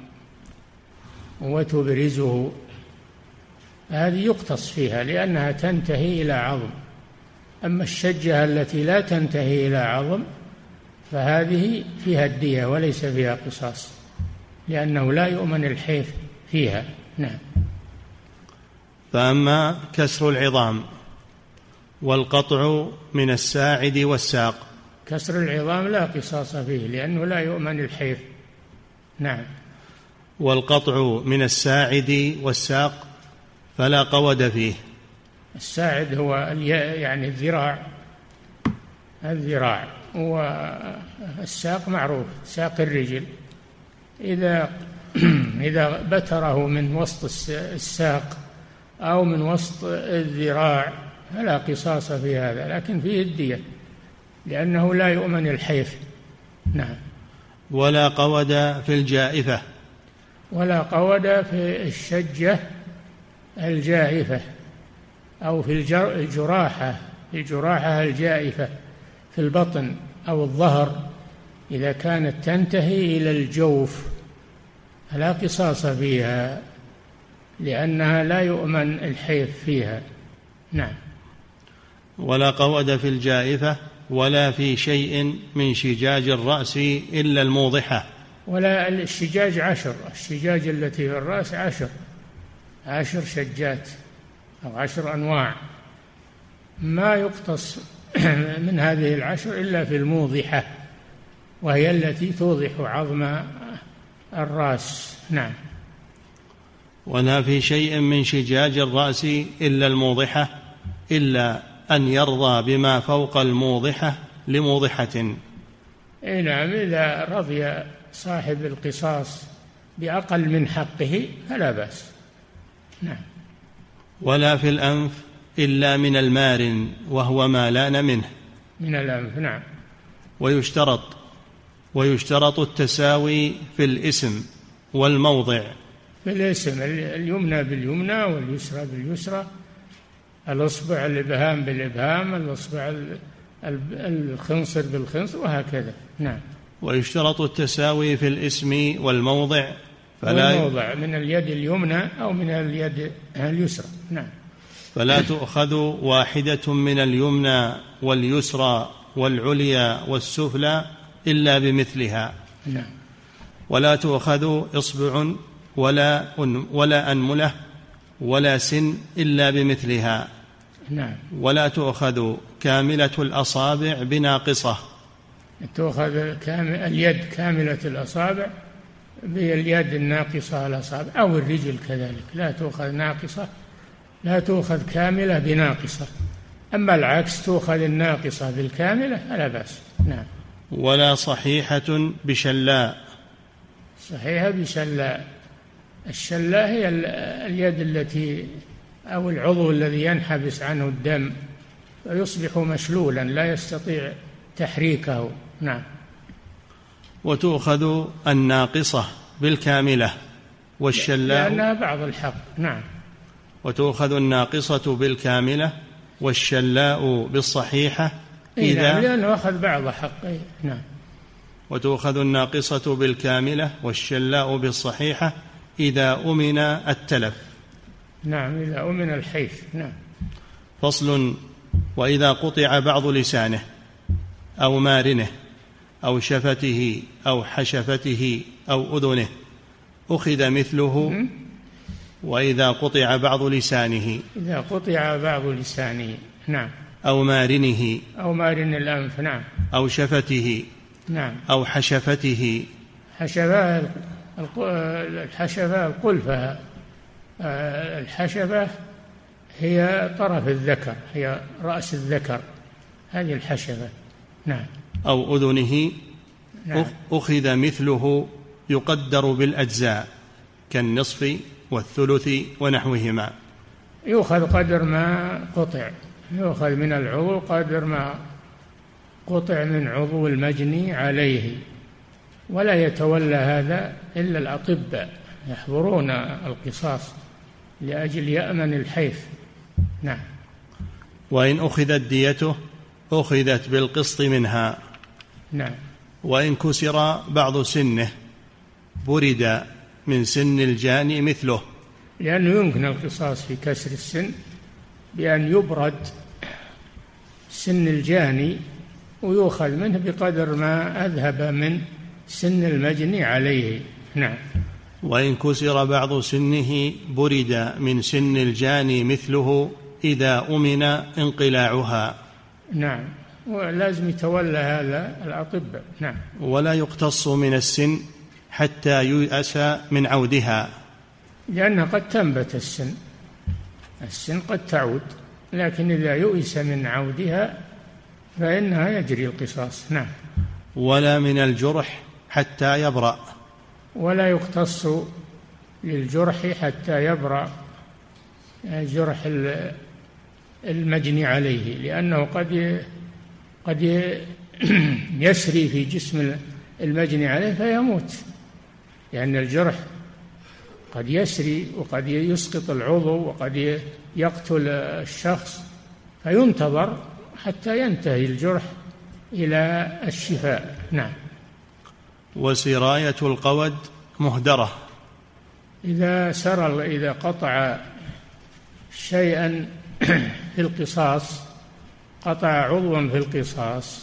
وتبرزه، هذه يقتص فيها لأنها تنتهي إلى عظم. أما الشجة التي لا تنتهي إلى عظم فهذه فيها الدية وليس فيها قصاص، لأنه لا يؤمن الحيف فيها. نعم. فأما كسر العظام والقطع من الساعد والساق. كسر العظام لا قصاص فيه لأنه لا يؤمن الحيف. نعم. والقطع من الساعد والساق فلا قود فيه. الساعد هو يعني الذراع، الذراع، والساق معروف ساق الرجل، إذا إذا بتره من وسط الساق أو من وسط الذراع فلا قصاص في هذا، لكن فيه الدية لأنه لا يؤمن الحيف. نعم. ولا قود في الجائفة. ولا قود في الشجة الجائفة أو في الجراحة، الجراحة الجائفة في البطن أو الظهر إذا كانت تنتهي إلى الجوف فلا قصاص فيها لأنها لا يؤمن الحيف فيها. نعم. ولا قود في الجائفة ولا في شيء من شجاج الرأس إلا الموضحة. ولا الشجاج عشر، الشجاج التي في الرأس عشر، عشر شجات أو عشر أنواع، ما يقتص من هذه العشر إلا في الموضحة وهي التي توضح عظم الرأس. نعم. ولا في شيء من شجاج الرأس إلا الموضحة إلا أن يرضى بما فوق الموضحة لموضحة. إيه نعم، إذا رضي صاحب القصاص بأقل من حقه فلا بأس. نعم. ولا في الأنف إلا من المارن وهو ما لان منه. من الأنف. نعم. ويشترط ويشترط التساوي في الاسم والموضع. في الاسم اليمنى باليمنى واليسرى باليسرى، الأصبع الإبهام بالإبهام، الأصبع الخنصر بالخنصر، وهكذا. نعم. ويشترط التساوي في الاسم والموضع فلا الموضع من اليد اليمنى أو من اليد اليسرى. نعم. فلا تؤخذ واحدة من اليمنى واليسرى والعليا والسفلى إلا بمثلها. نعم. ولا تؤخذ إصبع ولا ولا أنملة ولا سن إلا بمثلها. نعم. ولا تؤخذ كاملة الأصابع بناقصة. تؤخذ كامل اليد كاملة الأصابع باليد الناقصة الأصابع، أو الرجل كذلك لا تؤخذ ناقصة، لا تؤخذ كاملة بناقصة. أما العكس تؤخذ الناقصة بالكاملة فلا بأس. نعم. ولا صحيحة بشلاء. صحيحة بشلاء، الشلاء هي اليد التي أو العضو الذي ينحبس عنه الدم ويصبح مشلولا لا يستطيع تحريكه. نعم. وتؤخذ الناقصة بالكاملة والشلاء لأنها بعض الحق. نعم. وتؤخذ الناقصة بالكاملة والشلاء بالصحيحة إذا نعم، لأنه أخذ بعض حقه. نعم. وتؤخذ الناقصة بالكاملة والشلاء بالصحيحة إذا أمن التلف. نعم، إذا أمن الحيث. نعم. فصل. وإذا قطع بعض لسانه أو مارنه أو شفته أو حشفته أو أذنه أخذ مثله. وإذا قطع بعض لسانه إذا قطع بعض لسانه. نعم. أو مارنه أو مارن الأنف. نعم. أو شفته. نعم. أو حشفته. حشفة الحشفة القلفة، الحشفة هي طرف الذكر، هي رأس الذكر، هذه الحشفة. نعم. أو أذنه. نعم. أخذ مثله يقدر بالأجزاء كالنصف والثلث ونحوهما. يؤخذ قدر ما قطع، يؤخذ من العضو قدر ما قطع من عضو المجني عليه. ولا يتولى هذا إلا الأطباء يحضرون القصاص لأجل يأمن الحيف. نعم. وإن أخذت ديته أخذت بالقسط منها. نعم. وإن كسر بعض سنه برد من سن الجاني مثله، لأنه يمكن القصاص في كسر السن بأن يبرد سن الجاني ويؤخذ منه بقدر ما أذهب من سن المجني عليه. نعم. وإن كسر بعض سنه برد من سن الجاني مثله إذا أمن انقلاعها. نعم، ولازم يتولى هذا الأطباء. نعم. ولا يقتص من السن حتى ييأس من عودها، لأنها قد تنبت السن السن قد تعود، لكن إذا يؤس من عودها فإنها يجري القصاص. نعم. ولا من الجرح حتى يبرأ، ولا يقتص للجرح حتى يبرأ جرح المجني عليه، لأنه قد قد يسري في جسم المجني عليه فيموت، لأن الجرح قد يسري وقد يسقط العضو وقد يقتل الشخص، فينتظر حتى ينتهي الجرح إلى الشفاء. نعم. وسراية القود مهدرة، إذا سر إذا قطع شيئا في القصاص، قطع عضوا في القصاص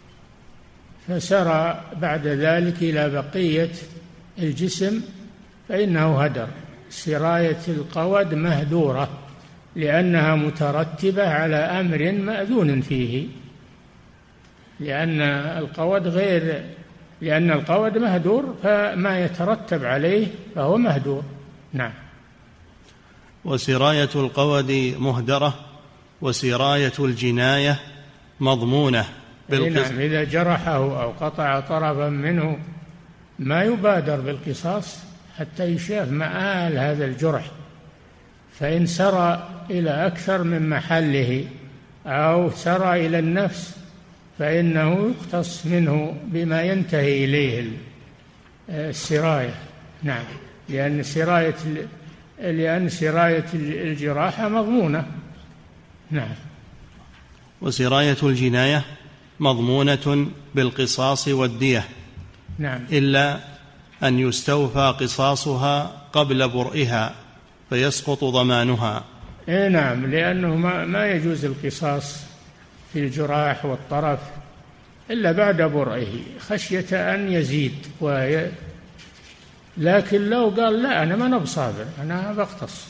فسرى بعد ذلك إلى بقية الجسم فإنه هدر. سراية القود مهدورة لأنها مترتبة على أمر مأذون فيه، لأن القود غير لأن القود مهدور، فما يترتب عليه فهو مهدور. نعم. وسراية القود مهدرة، وسراية الجناية مضمونة بالقصاص. نعم، إذا جرحه أو قطع طرفا منه ما يبادر بالقصاص حتى يشاف مآل هذا الجرح، فإن سرى إلى أكثر من محله أو سرى إلى النفس فإنه يقتص منه بما ينتهي إليه السراية. نعم، لأن سراية لأن سراية الجراحة مضمونة. نعم. وسراية الجناية مضمونة بالقصاص والدية. نعم. إلا أن يستوفى قصاصها قبل برئها فيسقط ضمانها. إيه نعم، لأنه ما, ما يجوز القصاص في الجراح والطرف إلا بعد برئه خشية أن يزيد وي... لكن لو قال لا أنا ما نبصابر أنا بقتص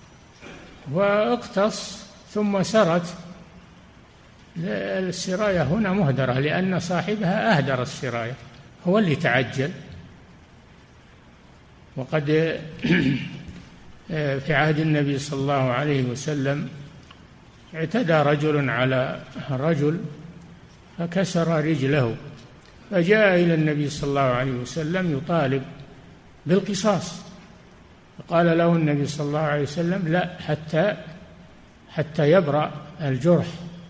واقتص ثم سرت، السراية هنا مهدرة لأن صاحبها أهدر السراية، هو اللي تعجل. وقد في عهد النبي صلى الله عليه وسلم اعتدى رجل على رجل فكسر رجله، فجاء إلى النبي صلى الله عليه وسلم يطالب بالقصاص، فقال له النبي صلى الله عليه وسلم لا حتى حتى يبرأ الجرح.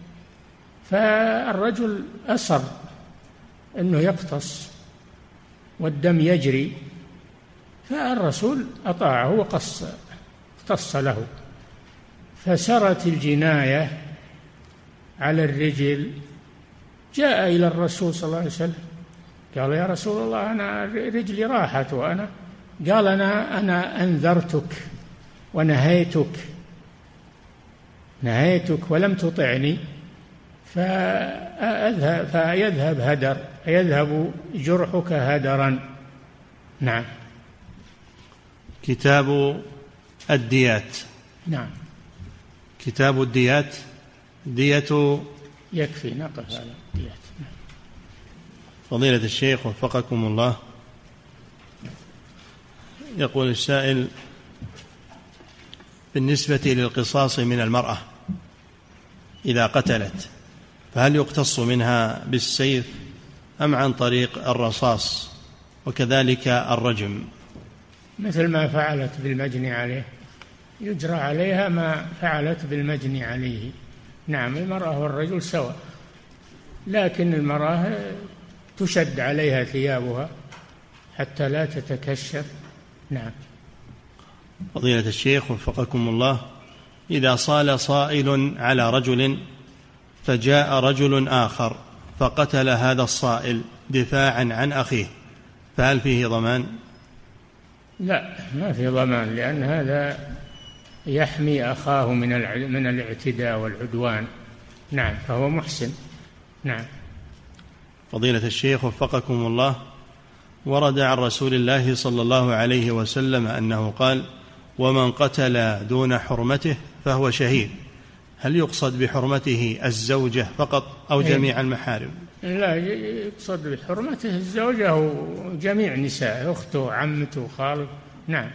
فالرجل أصر أنه يقتص والدم يجري، فالرسول أطاعه وقص اقتص له، فسرت الجناية على الرجل. جاء إلى الرسول صلى الله عليه وسلم قال يا رسول الله أنا رجلي راحت وأنا قال أنا أنا أنذرتك ونهيتك نهيتك ولم تطعني، فأذهب فيذهب هدر يذهب جرحك هدرا. نعم. كتاب الديات. نعم. كتاب الديات. دية يكفي نقف على الديات. فضيلة الشيخ وفقكم الله، يقول السائل بالنسبة للقصاص من المرأة إذا قتلت فهل يقتص منها بالسيف أم عن طريق الرصاص، وكذلك الرجم؟ مثل ما فعلت بالمجني عليه يجرى عليها ما فعلت بالمجني عليه. نعم، المرأة والرجل سواء، لكن المرأة تشد عليها ثيابها حتى لا تتكشف. نعم. فضيلة الشيخ وفقكم الله، إذا صال صائل على رجل فجاء رجل آخر فقتل هذا الصائل دفاعا عن أخيه، فهل فيه ضمان؟ لا، ما في ضمان، لأن هذا يحمي أخاه من من الاعتداء والعدوان. نعم، فهو محسن. نعم. فضيلة الشيخ وفقكم الله، ورد عن رسول الله صلى الله عليه وسلم أنه قال: ومن قتل دون حرمته فهو شهيد. هل يقصد بحرمته الزوجة فقط أو جميع المحارم؟ لا، يقصد بحرمته الزوجة وجميع نساء، أخته، عمته، خاله. نعم.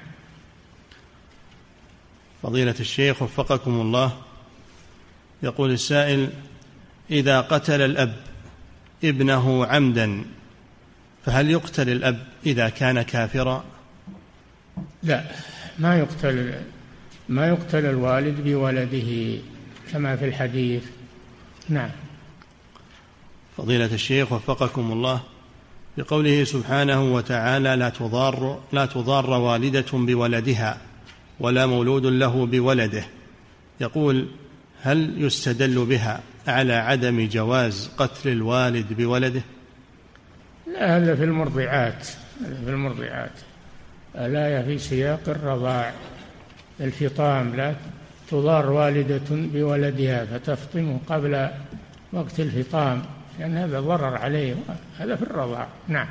فضيلة الشيخ وفقكم الله، يقول السائل: إذا قتل الأب ابنه عمدا فهل يقتل الأب إذا كان كافرا؟ لا، ما يقتل ما يقتل الوالد بولده كما في الحديث. نعم. فضيلة الشيخ وفقكم الله، بقوله سبحانه وتعالى: لا تضار, لا تضار والدة بولدها ولا مولود له بولده، يقول: هل يستدل بها على عدم جواز قتل الوالد بولده؟ لا، هذا في المرضعات، في المرضعات الآية في سياق الرضاع، الفطام: لا تضار والدة بولدها فتفطمه قبل وقت الفطام، لأن هذا ضرر عليه، هذا في الرضاع. نعم.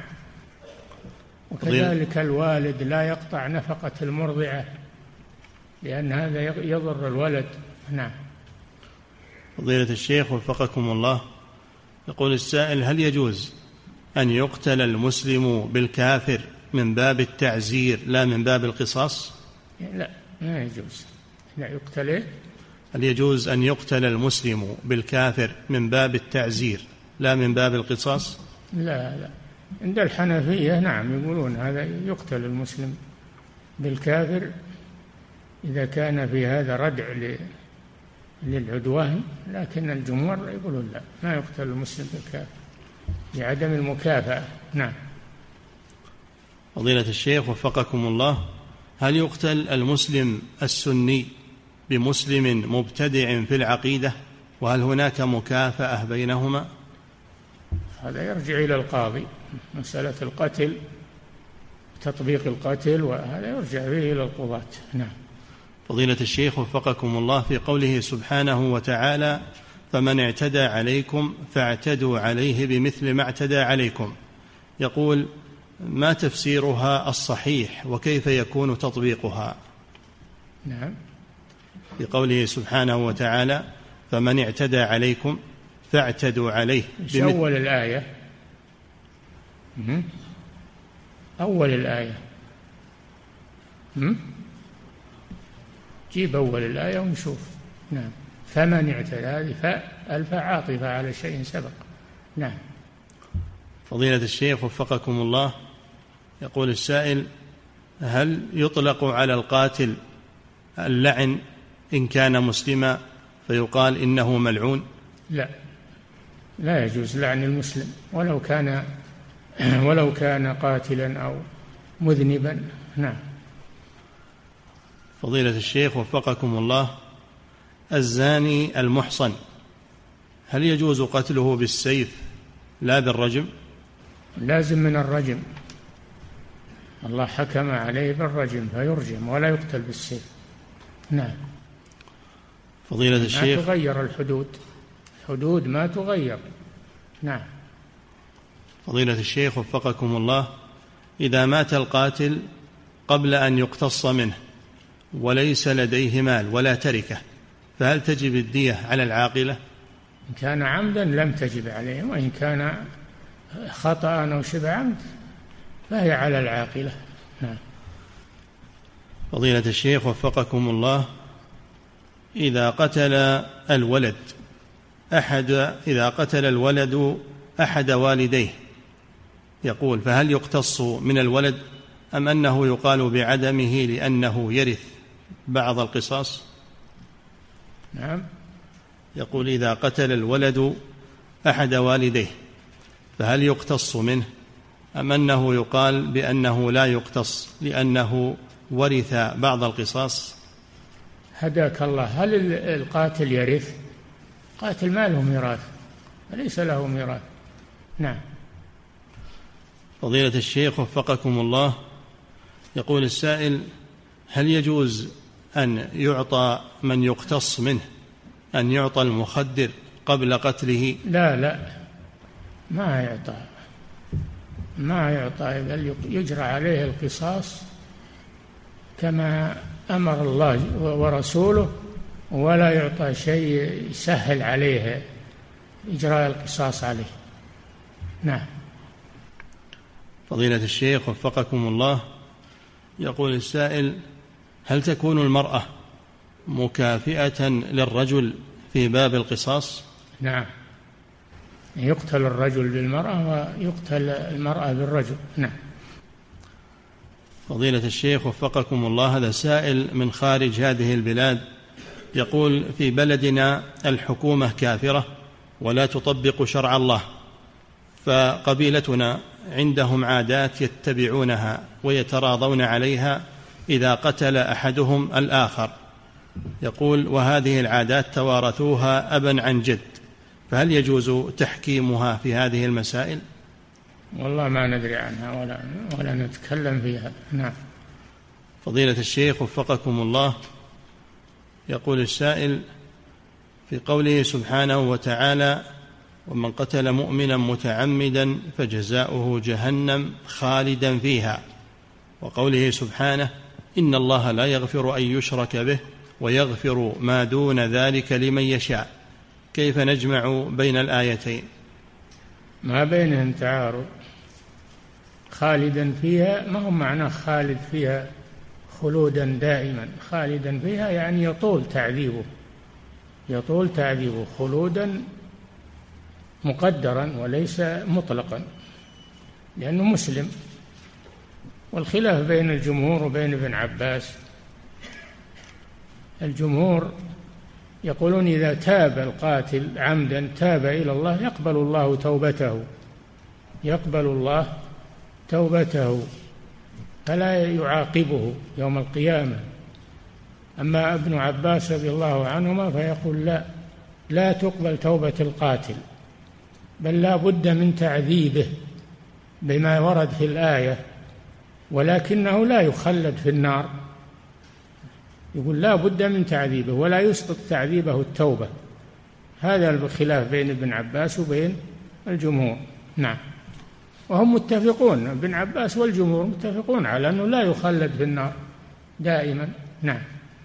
وكذلك الوالد لا يقطع نفقة المرضعة، لأن هذا يضر الولد. نعم. فضيلة الشيخ وفقكم الله، يقول السائل: هل يجوز أن يقتل المسلم بالكافر من باب التعزير لا من باب القصاص؟ لا، ما يجوز. لا يقتل. هل يجوز أن يقتل المسلم بالكافر من باب التعزير لا من باب القصاص؟ لا لا، عند الحنفية نعم يقولون هذا يقتل المسلم بالكافر إذا كان في هذا ردع للعدوان، لكن الجمهور يقولون لا، ما يقتل المسلم بالكافر لعدم المكافأة. نعم. فضيلة الشيخ وفقكم الله، هل يقتل المسلم السني بمسلم مبتدع في العقيدة، وهل هناك مكافأة بينهما؟ هذا يرجع إلى القاضي، مسألة القتل، تطبيق القتل، وهذا يرجع به إلى القضاة. نعم. فضيلة الشيخ وفقكم الله، في قوله سبحانه وتعالى: فمن اعتدى عليكم فاعتدوا عليه بمثل ما اعتدى عليكم، يقول: ما تفسيرها الصحيح وكيف يكون تطبيقها؟ نعم. في قوله سبحانه وتعالى: فمن اعتدى عليكم فاعتدوا عليه بمثل. أول الآية أول الآية جيب أول الآية ونشوف. نعم. فمن اعتدى، هذه فاء، الفاء عاطفة على شيء سبق. نعم. فضيلة الشيخ وفقكم الله، يقول السائل: هل يطلق على القاتل اللعن إن كان مسلما فيقال إنه ملعون؟ لا، لا يجوز لعن المسلم ولو كان ولو كان قاتلا أو مذنبا. نعم. فضيلة الشيخ وفقكم الله، الزاني المحصن هل يجوز قتله بالسيف لا بالرجم؟ لازم من الرجم، الله حكم عليه بالرجم فيرجم ولا يقتل بالسيف. نعم. فضيلة الشيخ، ما تغير الحدود، الحدود ما تغير. نعم. فضيلة الشيخ وفقكم الله، إذا مات القاتل قبل أن يقتص منه وليس لديه مال ولا تركة، فهل تجب الدية على العاقلة؟ إن كان عمدا لم تجب عليه، وإن كان خطأ أو شبه عمد فهي على العاقلة. نعم. فضيلة الشيخ وفقكم الله، إذا قتل الولد أحد إذا قتل الولد أحد والديه، يقول: فهل يقتص من الولد أم أنه يقال بعدمه لأنه يرث بعض القصاص؟ نعم. يقول: إذا قتل الولد أحد والديه فهل يقتص منه أم أنه يقال بأنه لا يقتص لأنه ورث بعض القصاص؟ هداك الله. هل القاتل يرث؟ قاتل ما له ميراث، ليس له ميراث. نعم. فضيلة الشيخ وفقكم الله، يقول السائل: هل يجوز أن يعطى من يقتص منه أن يعطى المخدر قبل قتله؟ لا لا، ما يعطى، ما يعطى، بل يجرى عليه القصاص كما أمر الله ورسوله، ولا يعطى شيء يسهل عليه إجراء القصاص عليه. نعم. فضيلة الشيخ وفقكم الله، يقول السائل: هل تكون المرأة مكافئة للرجل في باب القصاص؟ نعم، يقتل الرجل بالمرأة ويقتل المرأة بالرجل. نعم. فضيلة الشيخ وفقكم الله، هذا سائل من خارج هذه البلاد، يقول: في بلدنا الحكومة كافرة ولا تطبق شرع الله، فقبيلتنا عندهم عادات يتبعونها ويتراضون عليها إذا قتل أحدهم الآخر. يقول: وهذه العادات توارثوها أبا عن جد، فهل يجوز تحكيمها في هذه المسائل؟ والله ما ندري عنها ولا, ولا نتكلم فيها. نعم. فضيلة الشيخ وفقكم الله، يقول السائل: في قوله سبحانه وتعالى: ومن قتل مؤمنا متعمدا فجزاؤه جهنم خالدا فيها، وقوله سبحانه: إن الله لا يغفر أن يشرك به ويغفر ما دون ذلك لمن يشاء، كيف نجمع بين الآيتين؟ ما بينهم تعارض. خالدا فيها ما هو معناه خالد فيها خلودا دائما، خالدا فيها يعني يطول تعذيبه، يطول تعذيبه، خلودا مقدرا وليس مطلقا، لأنه مسلم. والخلاف بين الجمهور وبين ابن عباس، الجمهور يقولون إذا تاب القاتل عمدا تاب إلى الله يقبل الله توبته، يقبل الله توبته فلا يعاقبه يوم القيامة. أما ابن عباس رضي الله عنهما فيقول لا، لا تقبل توبة القاتل، بل لا بد من تعذيبه بما ورد في الآية، ولكنه لا يخلد في النار. يقول لا بد من تعذيبه ولا يسقط تعذيبه التوبة. هذا الخلاف بين ابن عباس وبين الجمهور. نعم. وهم متفقون، ابن عباس والجمهور متفقون على أنه لا يخلد في النار دائما. نعم.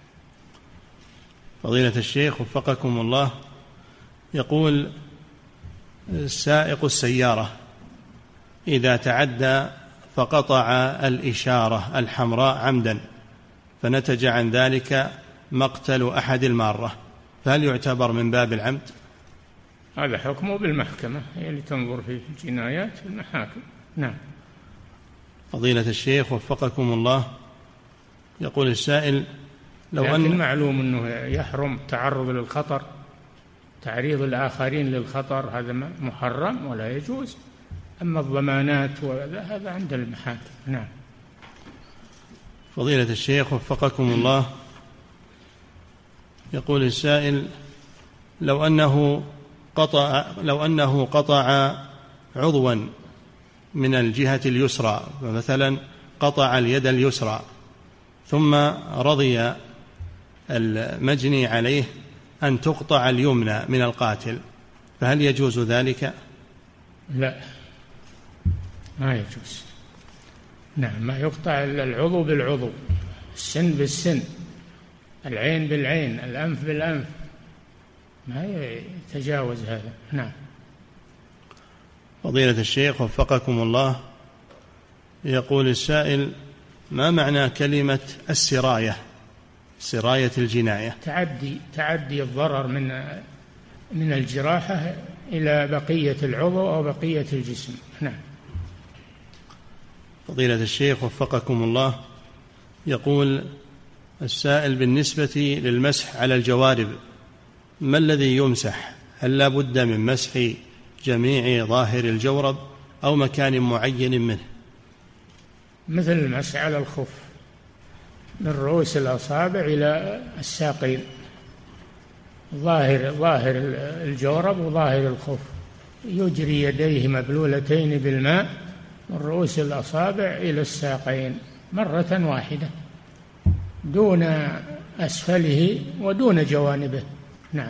فضيلة الشيخ وفقكم الله، يقول: سائق السيارة إذا تعدى فقطع الإشارة الحمراء عمدا فنتج عن ذلك مقتل أحد المارة، فهل يعتبر من باب العمد؟ هذا حكمه بالمحكمة، هي اللي تنظر في الجنايات في المحاكم. نعم. فضيلة الشيخ وفقكم الله، يقول السائل: لو أن معلوم أنه يحرم التعرض للخطر، تعريض الآخرين للخطر، هذا محرم ولا يجوز. أما الضمانات هذا عند المحاكم. نعم. فضيلة الشيخ وفقكم الله، يقول السائل: لو أنه قطع لو أنه قطع عضوا من الجهة اليسرى، مثلا قطع اليد اليسرى، ثم رضي المجني عليه أن تقطع اليمنى من القاتل، فهل يجوز ذلك؟ لا، ما يجوز. نعم، ما يقطع إلا العضو بالعضو، السن بالسن، العين بالعين، الأنف بالأنف، ما يتجاوز هذا. نعم. فضيلة الشيخ وفقكم الله، يقول السائل: ما معنى كلمة السراية، سراية الجناية؟ تعدي تعدي الضرر من من الجراحة إلى بقية العضو أو بقية الجسم. نعم. فضيلة الشيخ وفقكم الله، يقول السائل: بالنسبة للمسح على الجوارب ما الذي يمسح؟ هل لا بد من مسح جميع ظاهر الجورب أو مكان معين منه؟ مثل المسح على الخف من رؤوس الأصابع إلى الساقين، ظاهر ظاهر الجورب وظاهر الخف، يجري يديه مبلولتين بالماء من رؤوس الأصابع إلى الساقين مرة واحدة دون أسفله ودون جوانبه. نعم.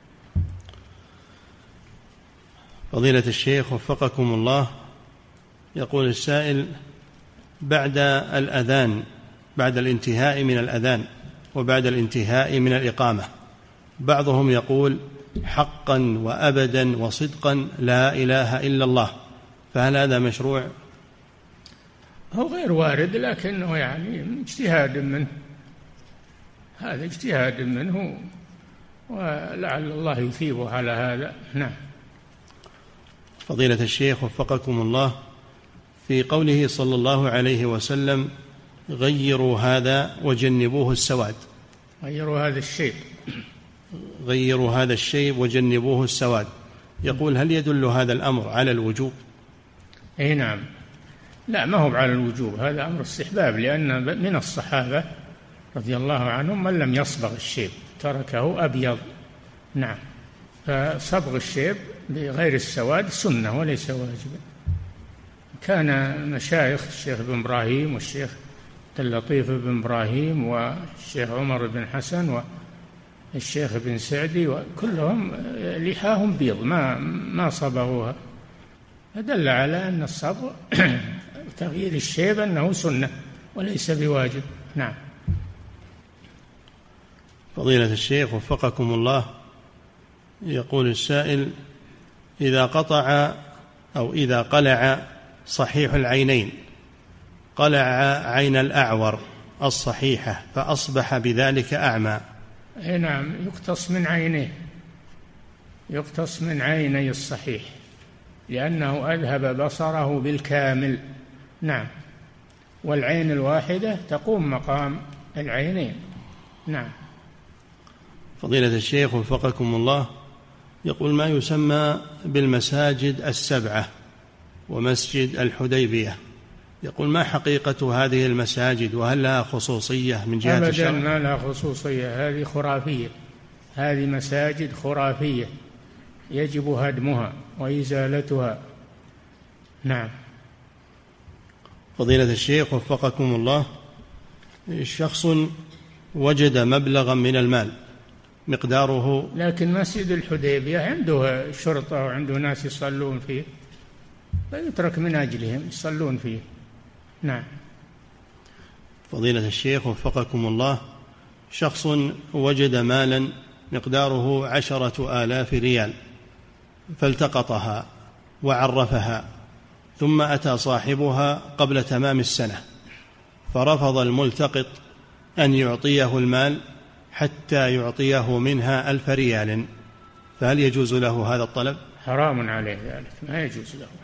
فضيلة الشيخ وفقكم الله، يقول السائل: بعد الأذان، بعد الانتهاء من الأذان وبعد الانتهاء من الإقامة، بعضهم يقول حقا وأبدا وصدقا لا إله إلا الله، فهل هذا مشروع؟ هو غير وارد، لكنه يعني اجتهاد منه، هذا اجتهاد منه ولعل الله يثيبه على هذا. نعم. فضيلة الشيخ وفقكم الله، في قوله صلى الله عليه وسلم: غيروا هذا وجنبوه السواد، غيروا هذا الشيب غيروا هذا الشيب وجنبوه السواد، يقول: هل يدل هذا الأمر على الوجوب؟ أي نعم. لا، ما هو على الوجوب، هذا أمر استحباب، لأن من الصحابة رضي الله عنهم من لم يصبغ الشيب تركه أبيض. نعم. فصبغ الشيب بغير السواد سنة وليس واجبا. كان مشايخ الشيخ بن إبراهيم والشيخ اللطيف بن إبراهيم والشيخ عمر بن حسن والشيخ بن سعدي وكلهم لحاهم بيض ما ما صبغوها، فدل على أن الصبغ تغيير الشيب أنه سنة وليس بواجب. نعم. فضيلة الشيخ وفقكم الله، يقول السائل: إذا قطع أو إذا قلع صحيح العينين، قلع عين الأعور الصحيحة فأصبح بذلك أعمى. أي نعم، يقتص من عينيه، يقتص من عيني الصحيح لأنه أذهب بصره بالكامل. نعم. والعين الواحدة تقوم مقام العينين. نعم. فضيلة الشيخ وفقكم الله، يقول: ما يسمى بالمساجد السبعة ومسجد الحديبية، يقول: ما حقيقة هذه المساجد وهل لها خصوصية من جهة الشرع؟ أبدا ما لها خصوصية، هذه خرافية، هذه مساجد خرافية يجب هدمها وإزالتها. نعم. فضيلة الشيخ وفقكم الله، شخص وجد مبلغا من المال مقداره، لكن مسجد الحديبية عنده شرطة وعنده ناس يصلون فيه، فيترك من أجلهم يصلون فيه. نعم. فضيلة الشيخ وفقكم الله، شخص وجد مالا مقداره عشرة آلاف ريال فالتقطها وعرفها، ثم أتى صاحبها قبل تمام السنة فرفض الملتقط أن يعطيه المال حتى يعطيه منها ألف ريال، فهل يجوز له هذا الطلب؟ حرام عليه ذلك، ما يجوز له،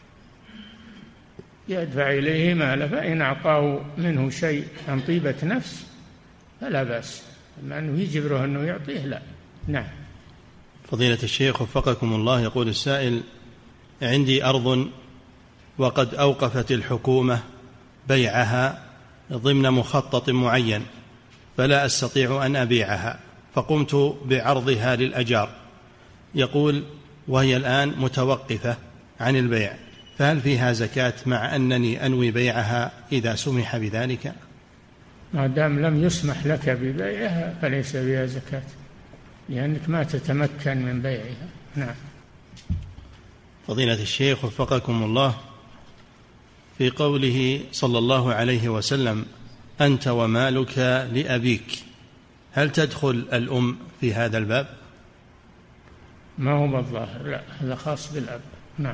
يدفع إليه ماله، فإن أعطاه منه شيء عن طيبة نفس فلا بأس، أما أنه يجبره أنه يعطيه لا. نعم. فضيلة الشيخ وفقكم الله، يقول السائل: عندي أرض وقد أوقفت الحكومة بيعها ضمن مخطط معين، فلا أستطيع أن أبيعها، فقمت بعرضها للأجار، يقول: وهي الآن متوقفة عن البيع، فهل فيها زكاة مع أنني أنوي بيعها إذا سمح بذلك؟ ما دام لم يسمح لك ببيعها فليس فيها زكاة، لأنك ما تتمكن من بيعها. نعم. فضيلة الشيخ وفقكم الله، في قوله صلى الله عليه وسلم: أنت ومالك لأبيك، هل تدخل الأم في هذا الباب؟ ما هو بالظاهر، لا، هذا خاص بالأب. نعم.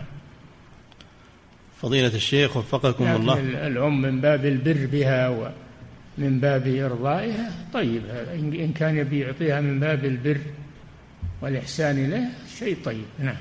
فضيلة الشيخ وفقكم الله، الأم من باب البر بها ومن باب إرضائها طيب، إن كان يبي يعطيها من باب البر والإحسان له شيء طيب. نعم.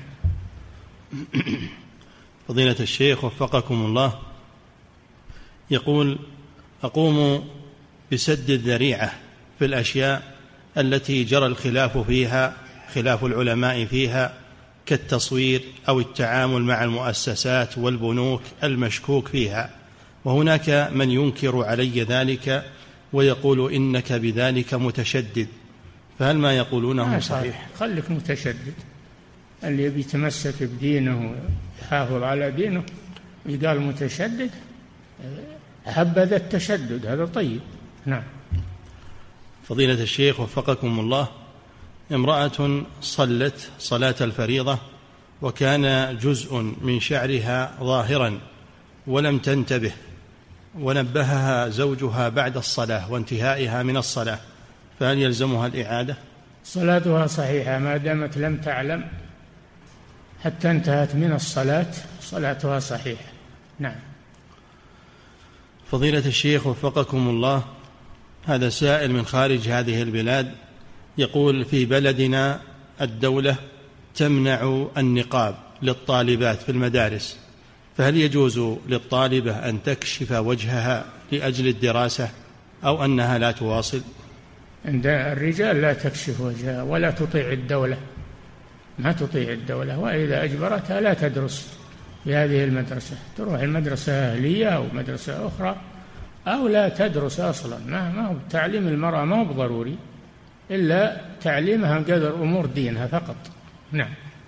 فضيلة الشيخ وفقكم الله، يقول: أقوم بسد الذريعة في الأشياء التي جرى الخلاف فيها، خلاف العلماء فيها، كالتصوير أو التعامل مع المؤسسات والبنوك المشكوك فيها، وهناك من ينكر علي ذلك ويقول إنك بذلك متشدد، فهل ما يقولونه صحيح؟ خليك متشدد. اللي يبي يتمسك بدينه ويحافظ على دينه يقال متشدد، حبذا التشدد، هذا طيب. نعم. فضيلة الشيخ وفقكم الله، امرأة صلت صلاة الفريضة وكان جزء من شعرها ظاهرا ولم تنتبه، ونبهها زوجها بعد الصلاة وانتهائها من الصلاة، فهل يلزمها الإعادة؟ صلاتها صحيحة ما دامت لم تعلم حتى انتهت من الصلاة، صلاتها صحيحة. نعم. فضيلة الشيخ وفقكم الله، هذا سائل من خارج هذه البلاد يقول: في بلدنا الدولة تمنع النقاب للطالبات في المدارس، فهل يجوز للطالبة أن تكشف وجهها لأجل الدراسة أو أنها لا تواصل؟ عند الرجال لا تكشف وجهها ولا تطيع الدولة، ما تطيع الدولة، وإذا أجبرتها لا تدرس في هذه المدرسة، تروح المدرسة أهلية أو مدرسة أخرى، أو لا تدرس أصلا. ما ما هو تعليم المرأة ما هو ضروري إلا تعليمها قدر أمور دينها فقط. نعم.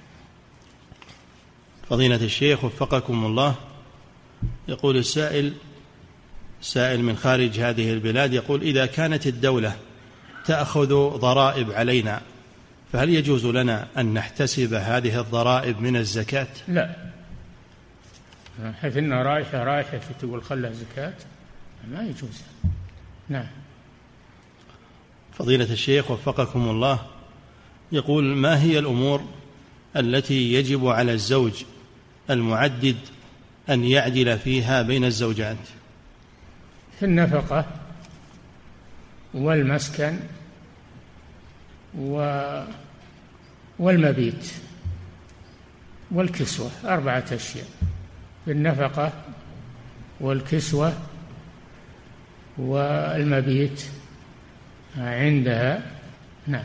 فضيلة الشيخ وفقكم الله، يقول السائل سائل من خارج هذه البلاد يقول: إذا كانت الدولة تأخذ ضرائب علينا، فهل يجوز لنا أن نحتسب هذه الضرائب من الزكاة؟ لا، حيث إنها رايحة رايحة تقول خلها زكاة، ما يجوز. نعم. فضيلة الشيخ وفقكم الله، يقول: ما هي الأمور التي يجب على الزوج المعدد أن يعدل فيها بين الزوجات؟ في النفقة والمسكن والمبيت والكسوة، أربعة أشياء: في النفقة والكسوة والمبيت عندها. نعم.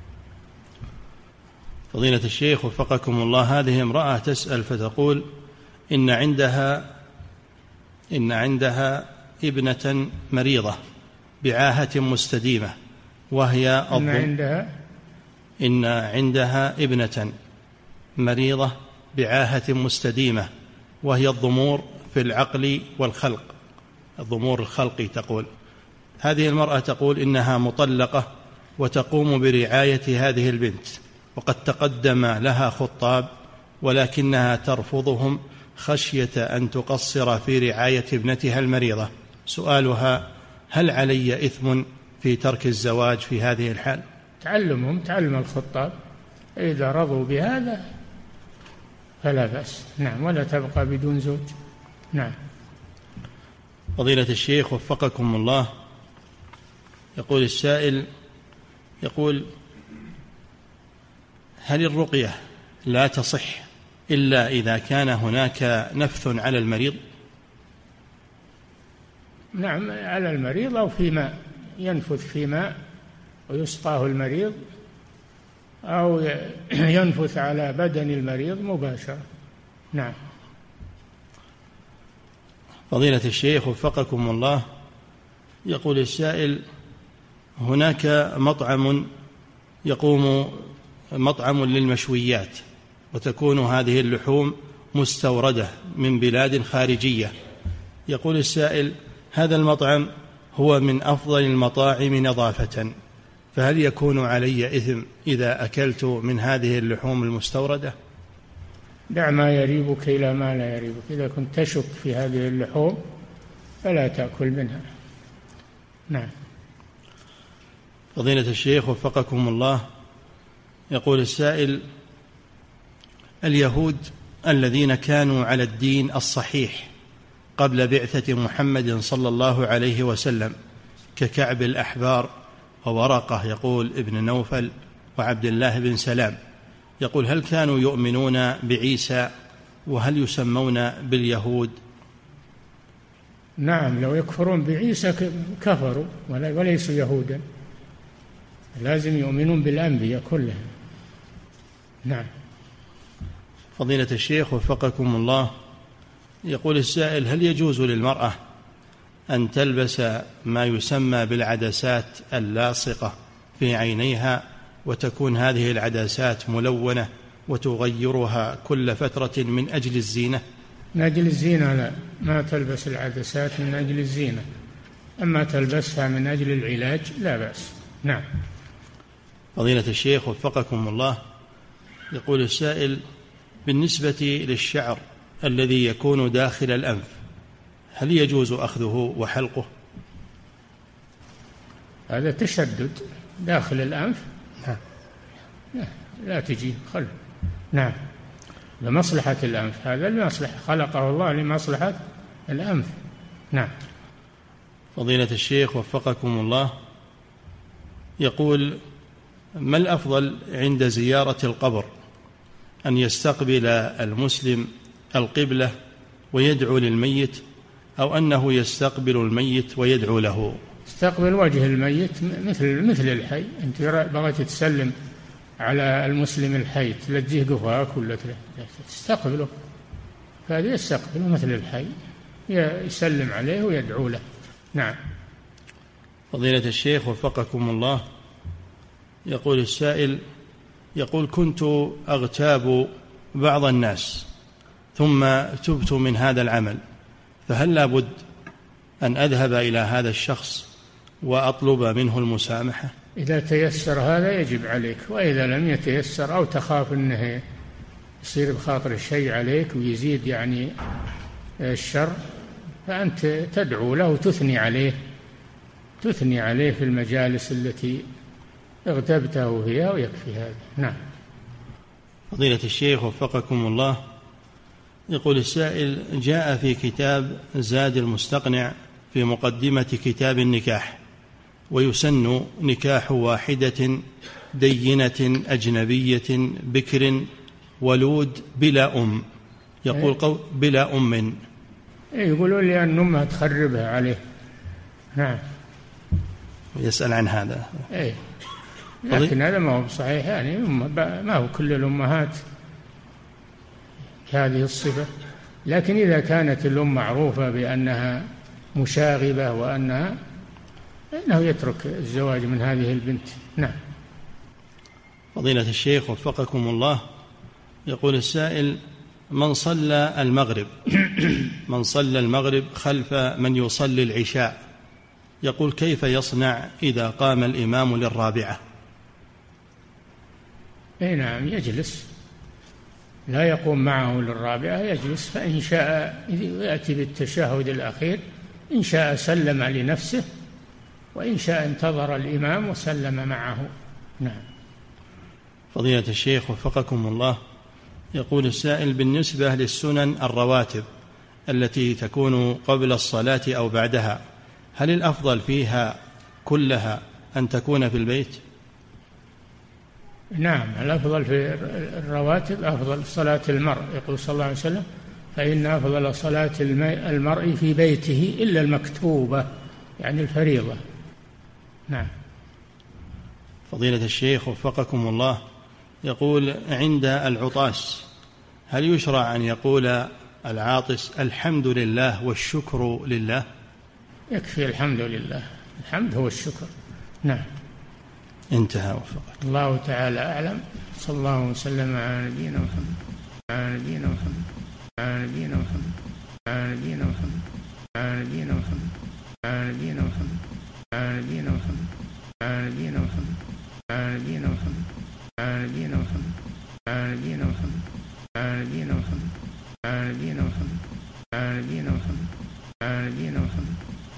فضيلة الشيخ وفقكم الله، هذه امرأة تسأل فتقول: إن عندها إن عندها ابنة مريضة بعاهة مستديمة، وهي إن عندها إن عندها ابنة مريضة بعاهة مستديمة، وهي الضمور في العقل والخلق، الضمور الخلقي. تقول هذه المرأة تقول إنها مطلقة وتقوم برعاية هذه البنت، وقد تقدم لها خطاب ولكنها ترفضهم خشية أن تقصر في رعاية ابنتها المريضة. سؤالها: هل علي إثم في ترك الزواج في هذه الحال؟ تعلمهم تعلم الخطاب، إذا رضوا بهذا فلا بأس. نعم. ولا تبقى بدون زوج. نعم. فضيلة الشيخ وفقكم الله، يقول السائل يقول: هل الرقية لا تصح إلا إذا كان هناك نفث على المريض؟ نعم، على المريض أو في ماء، ينفث في ماء ويسقاه المريض، أو ينفث على بدن المريض مباشرة. نعم. فضيلة الشيخ وفقكم الله، يقول السائل: هناك مطعم يقوم مطعم للمشويات، وتكون هذه اللحوم مستوردة من بلاد خارجية. يقول السائل: هذا المطعم هو من أفضل المطاعم نظافة، فهل يكون علي إثم إذا أكلت من هذه اللحوم المستوردة؟ دع ما يريبك إلى ما لا يريبك. إذا كنت تشك في هذه اللحوم فلا تأكل منها. نعم. فضيلة الشيخ وفقكم الله، يقول السائل: اليهود الذين كانوا على الدين الصحيح قبل بعثة محمد صلى الله عليه وسلم ككعب الأحبار وورقة يقول ابن نوفل وعبد الله بن سلام، يقول: هل كانوا يؤمنون بعيسى وهل يسمون باليهود؟ نعم، لو يكفرون بعيسى كفروا وليسوا يهودا، لازم يؤمنون بالأنبياء كلهم. نعم. فضيلة الشيخ وفقكم الله، يقول السائل: هل يجوز للمرأة أن تلبس ما يسمى بالعدسات اللاصقة في عينيها، وتكون هذه العدسات ملونة وتغيرها كل فترة من أجل الزينة؟ من أجل الزينة لا، ما تلبس العدسات من أجل الزينة، أما تلبسها من أجل العلاج لا بأس. نعم. فضيلة الشيخ وفقكم الله، يقول السائل: بالنسبة للشعر الذي يكون داخل الأنف، هل يجوز أخذه وحلقه؟ هذا تشدد داخل الأنف. نعم. لا, لا تجي خل. نعم، لمصلحة الأنف، هذا المصلحة خلقه الله لمصلحة الأنف. نعم. فضيلة الشيخ وفقكم الله، يقول: ما الأفضل عند زيارة القبر، أن يستقبل المسلم القبلة ويدعو للميت، أو أنه يستقبل الميت ويدعو له؟ استقبل وجه الميت مثل مثل الحي. أنت بغيت تسلم على المسلم الحي، تلجيه قفاك ولا تستقبله، فهذا يستقبله مثل الحي، يسلم عليه ويدعو له. نعم. فضيلة الشيخ وفقكم الله، يقول السائل: يقول: كنت أغتاب بعض الناس ثم تبت من هذا العمل، فهل لا بد أن أذهب إلى هذا الشخص وأطلب منه المسامحة؟ إذا تيسر هذا يجب عليك، وإذا لم يتيسر أو تخاف أنه يصير بخاطر الشيء عليك ويزيد يعني الشر، فأنت تدعو له وتثني عليه، تثني عليه في المجالس التي اغتبته فيها، ويكفي هذا. نعم. فضيلة الشيخ وفقكم الله، يقول السائل: جاء في كتاب زاد المستقنع في مقدمة كتاب النكاح: ويسن نكاح واحدة دينة أجنبية بكر ولود بلا أم. يقول: قول بلا أم. يقولون لي أن أمها تخربها عليه. نعم. يسأل عن هذا. إيه، لكن هذا ما هو صحيح، يعني ما هو كل الأمهات هذه الصفة، لكن إذا كانت الأم معروفة بأنها مشاغبة وأنها إنه يترك الزواج من هذه البنت. نعم. فضيلة الشيخ وفقكم الله، يقول السائل: من صلى المغرب من صلى المغرب خلف من يصلي العشاء، يقول: كيف يصنع إذا قام الإمام للرابعة؟ أي نعم، يجلس، لا يقوم معه للرابعة، يجلس، فإن شاء يأتي بالتشهد الأخير، إن شاء سلم لنفسه، وإن شاء انتظر الإمام وسلم معه. نعم. فضيلة الشيخ وفقكم الله، يقول السائل: بالنسبة للسنن الرواتب التي تكون قبل الصلاة أو بعدها، هل الأفضل فيها كلها أن تكون في البيت؟ نعم، الأفضل في الرواتب أفضل صلاة المرء، يقول صلى الله عليه وسلم: فإن أفضل صلاة المرء في بيته إلا المكتوبة، يعني الفريضة. نعم. فضيلة الشيخ وفقكم الله، يقول: عند العطاس هل يشرع أن يقول العاطس الحمد لله والشكر لله؟ يكفي الحمد لله، الحمد هو الشكر. نعم. انتهى وفقك الله تعالى أعلم. صلى الله وسلم على نبينا محمد على نبينا محمد على نبينا محمد على نبينا محمد على نبينا محمد على نبينا محمد على نبينا محمد على نبينا محمد على نبينا محمد على نبينا محمد على نبينا محمد على نبينا محمد على نبينا محمد على نبينا محمد على نبينا محمد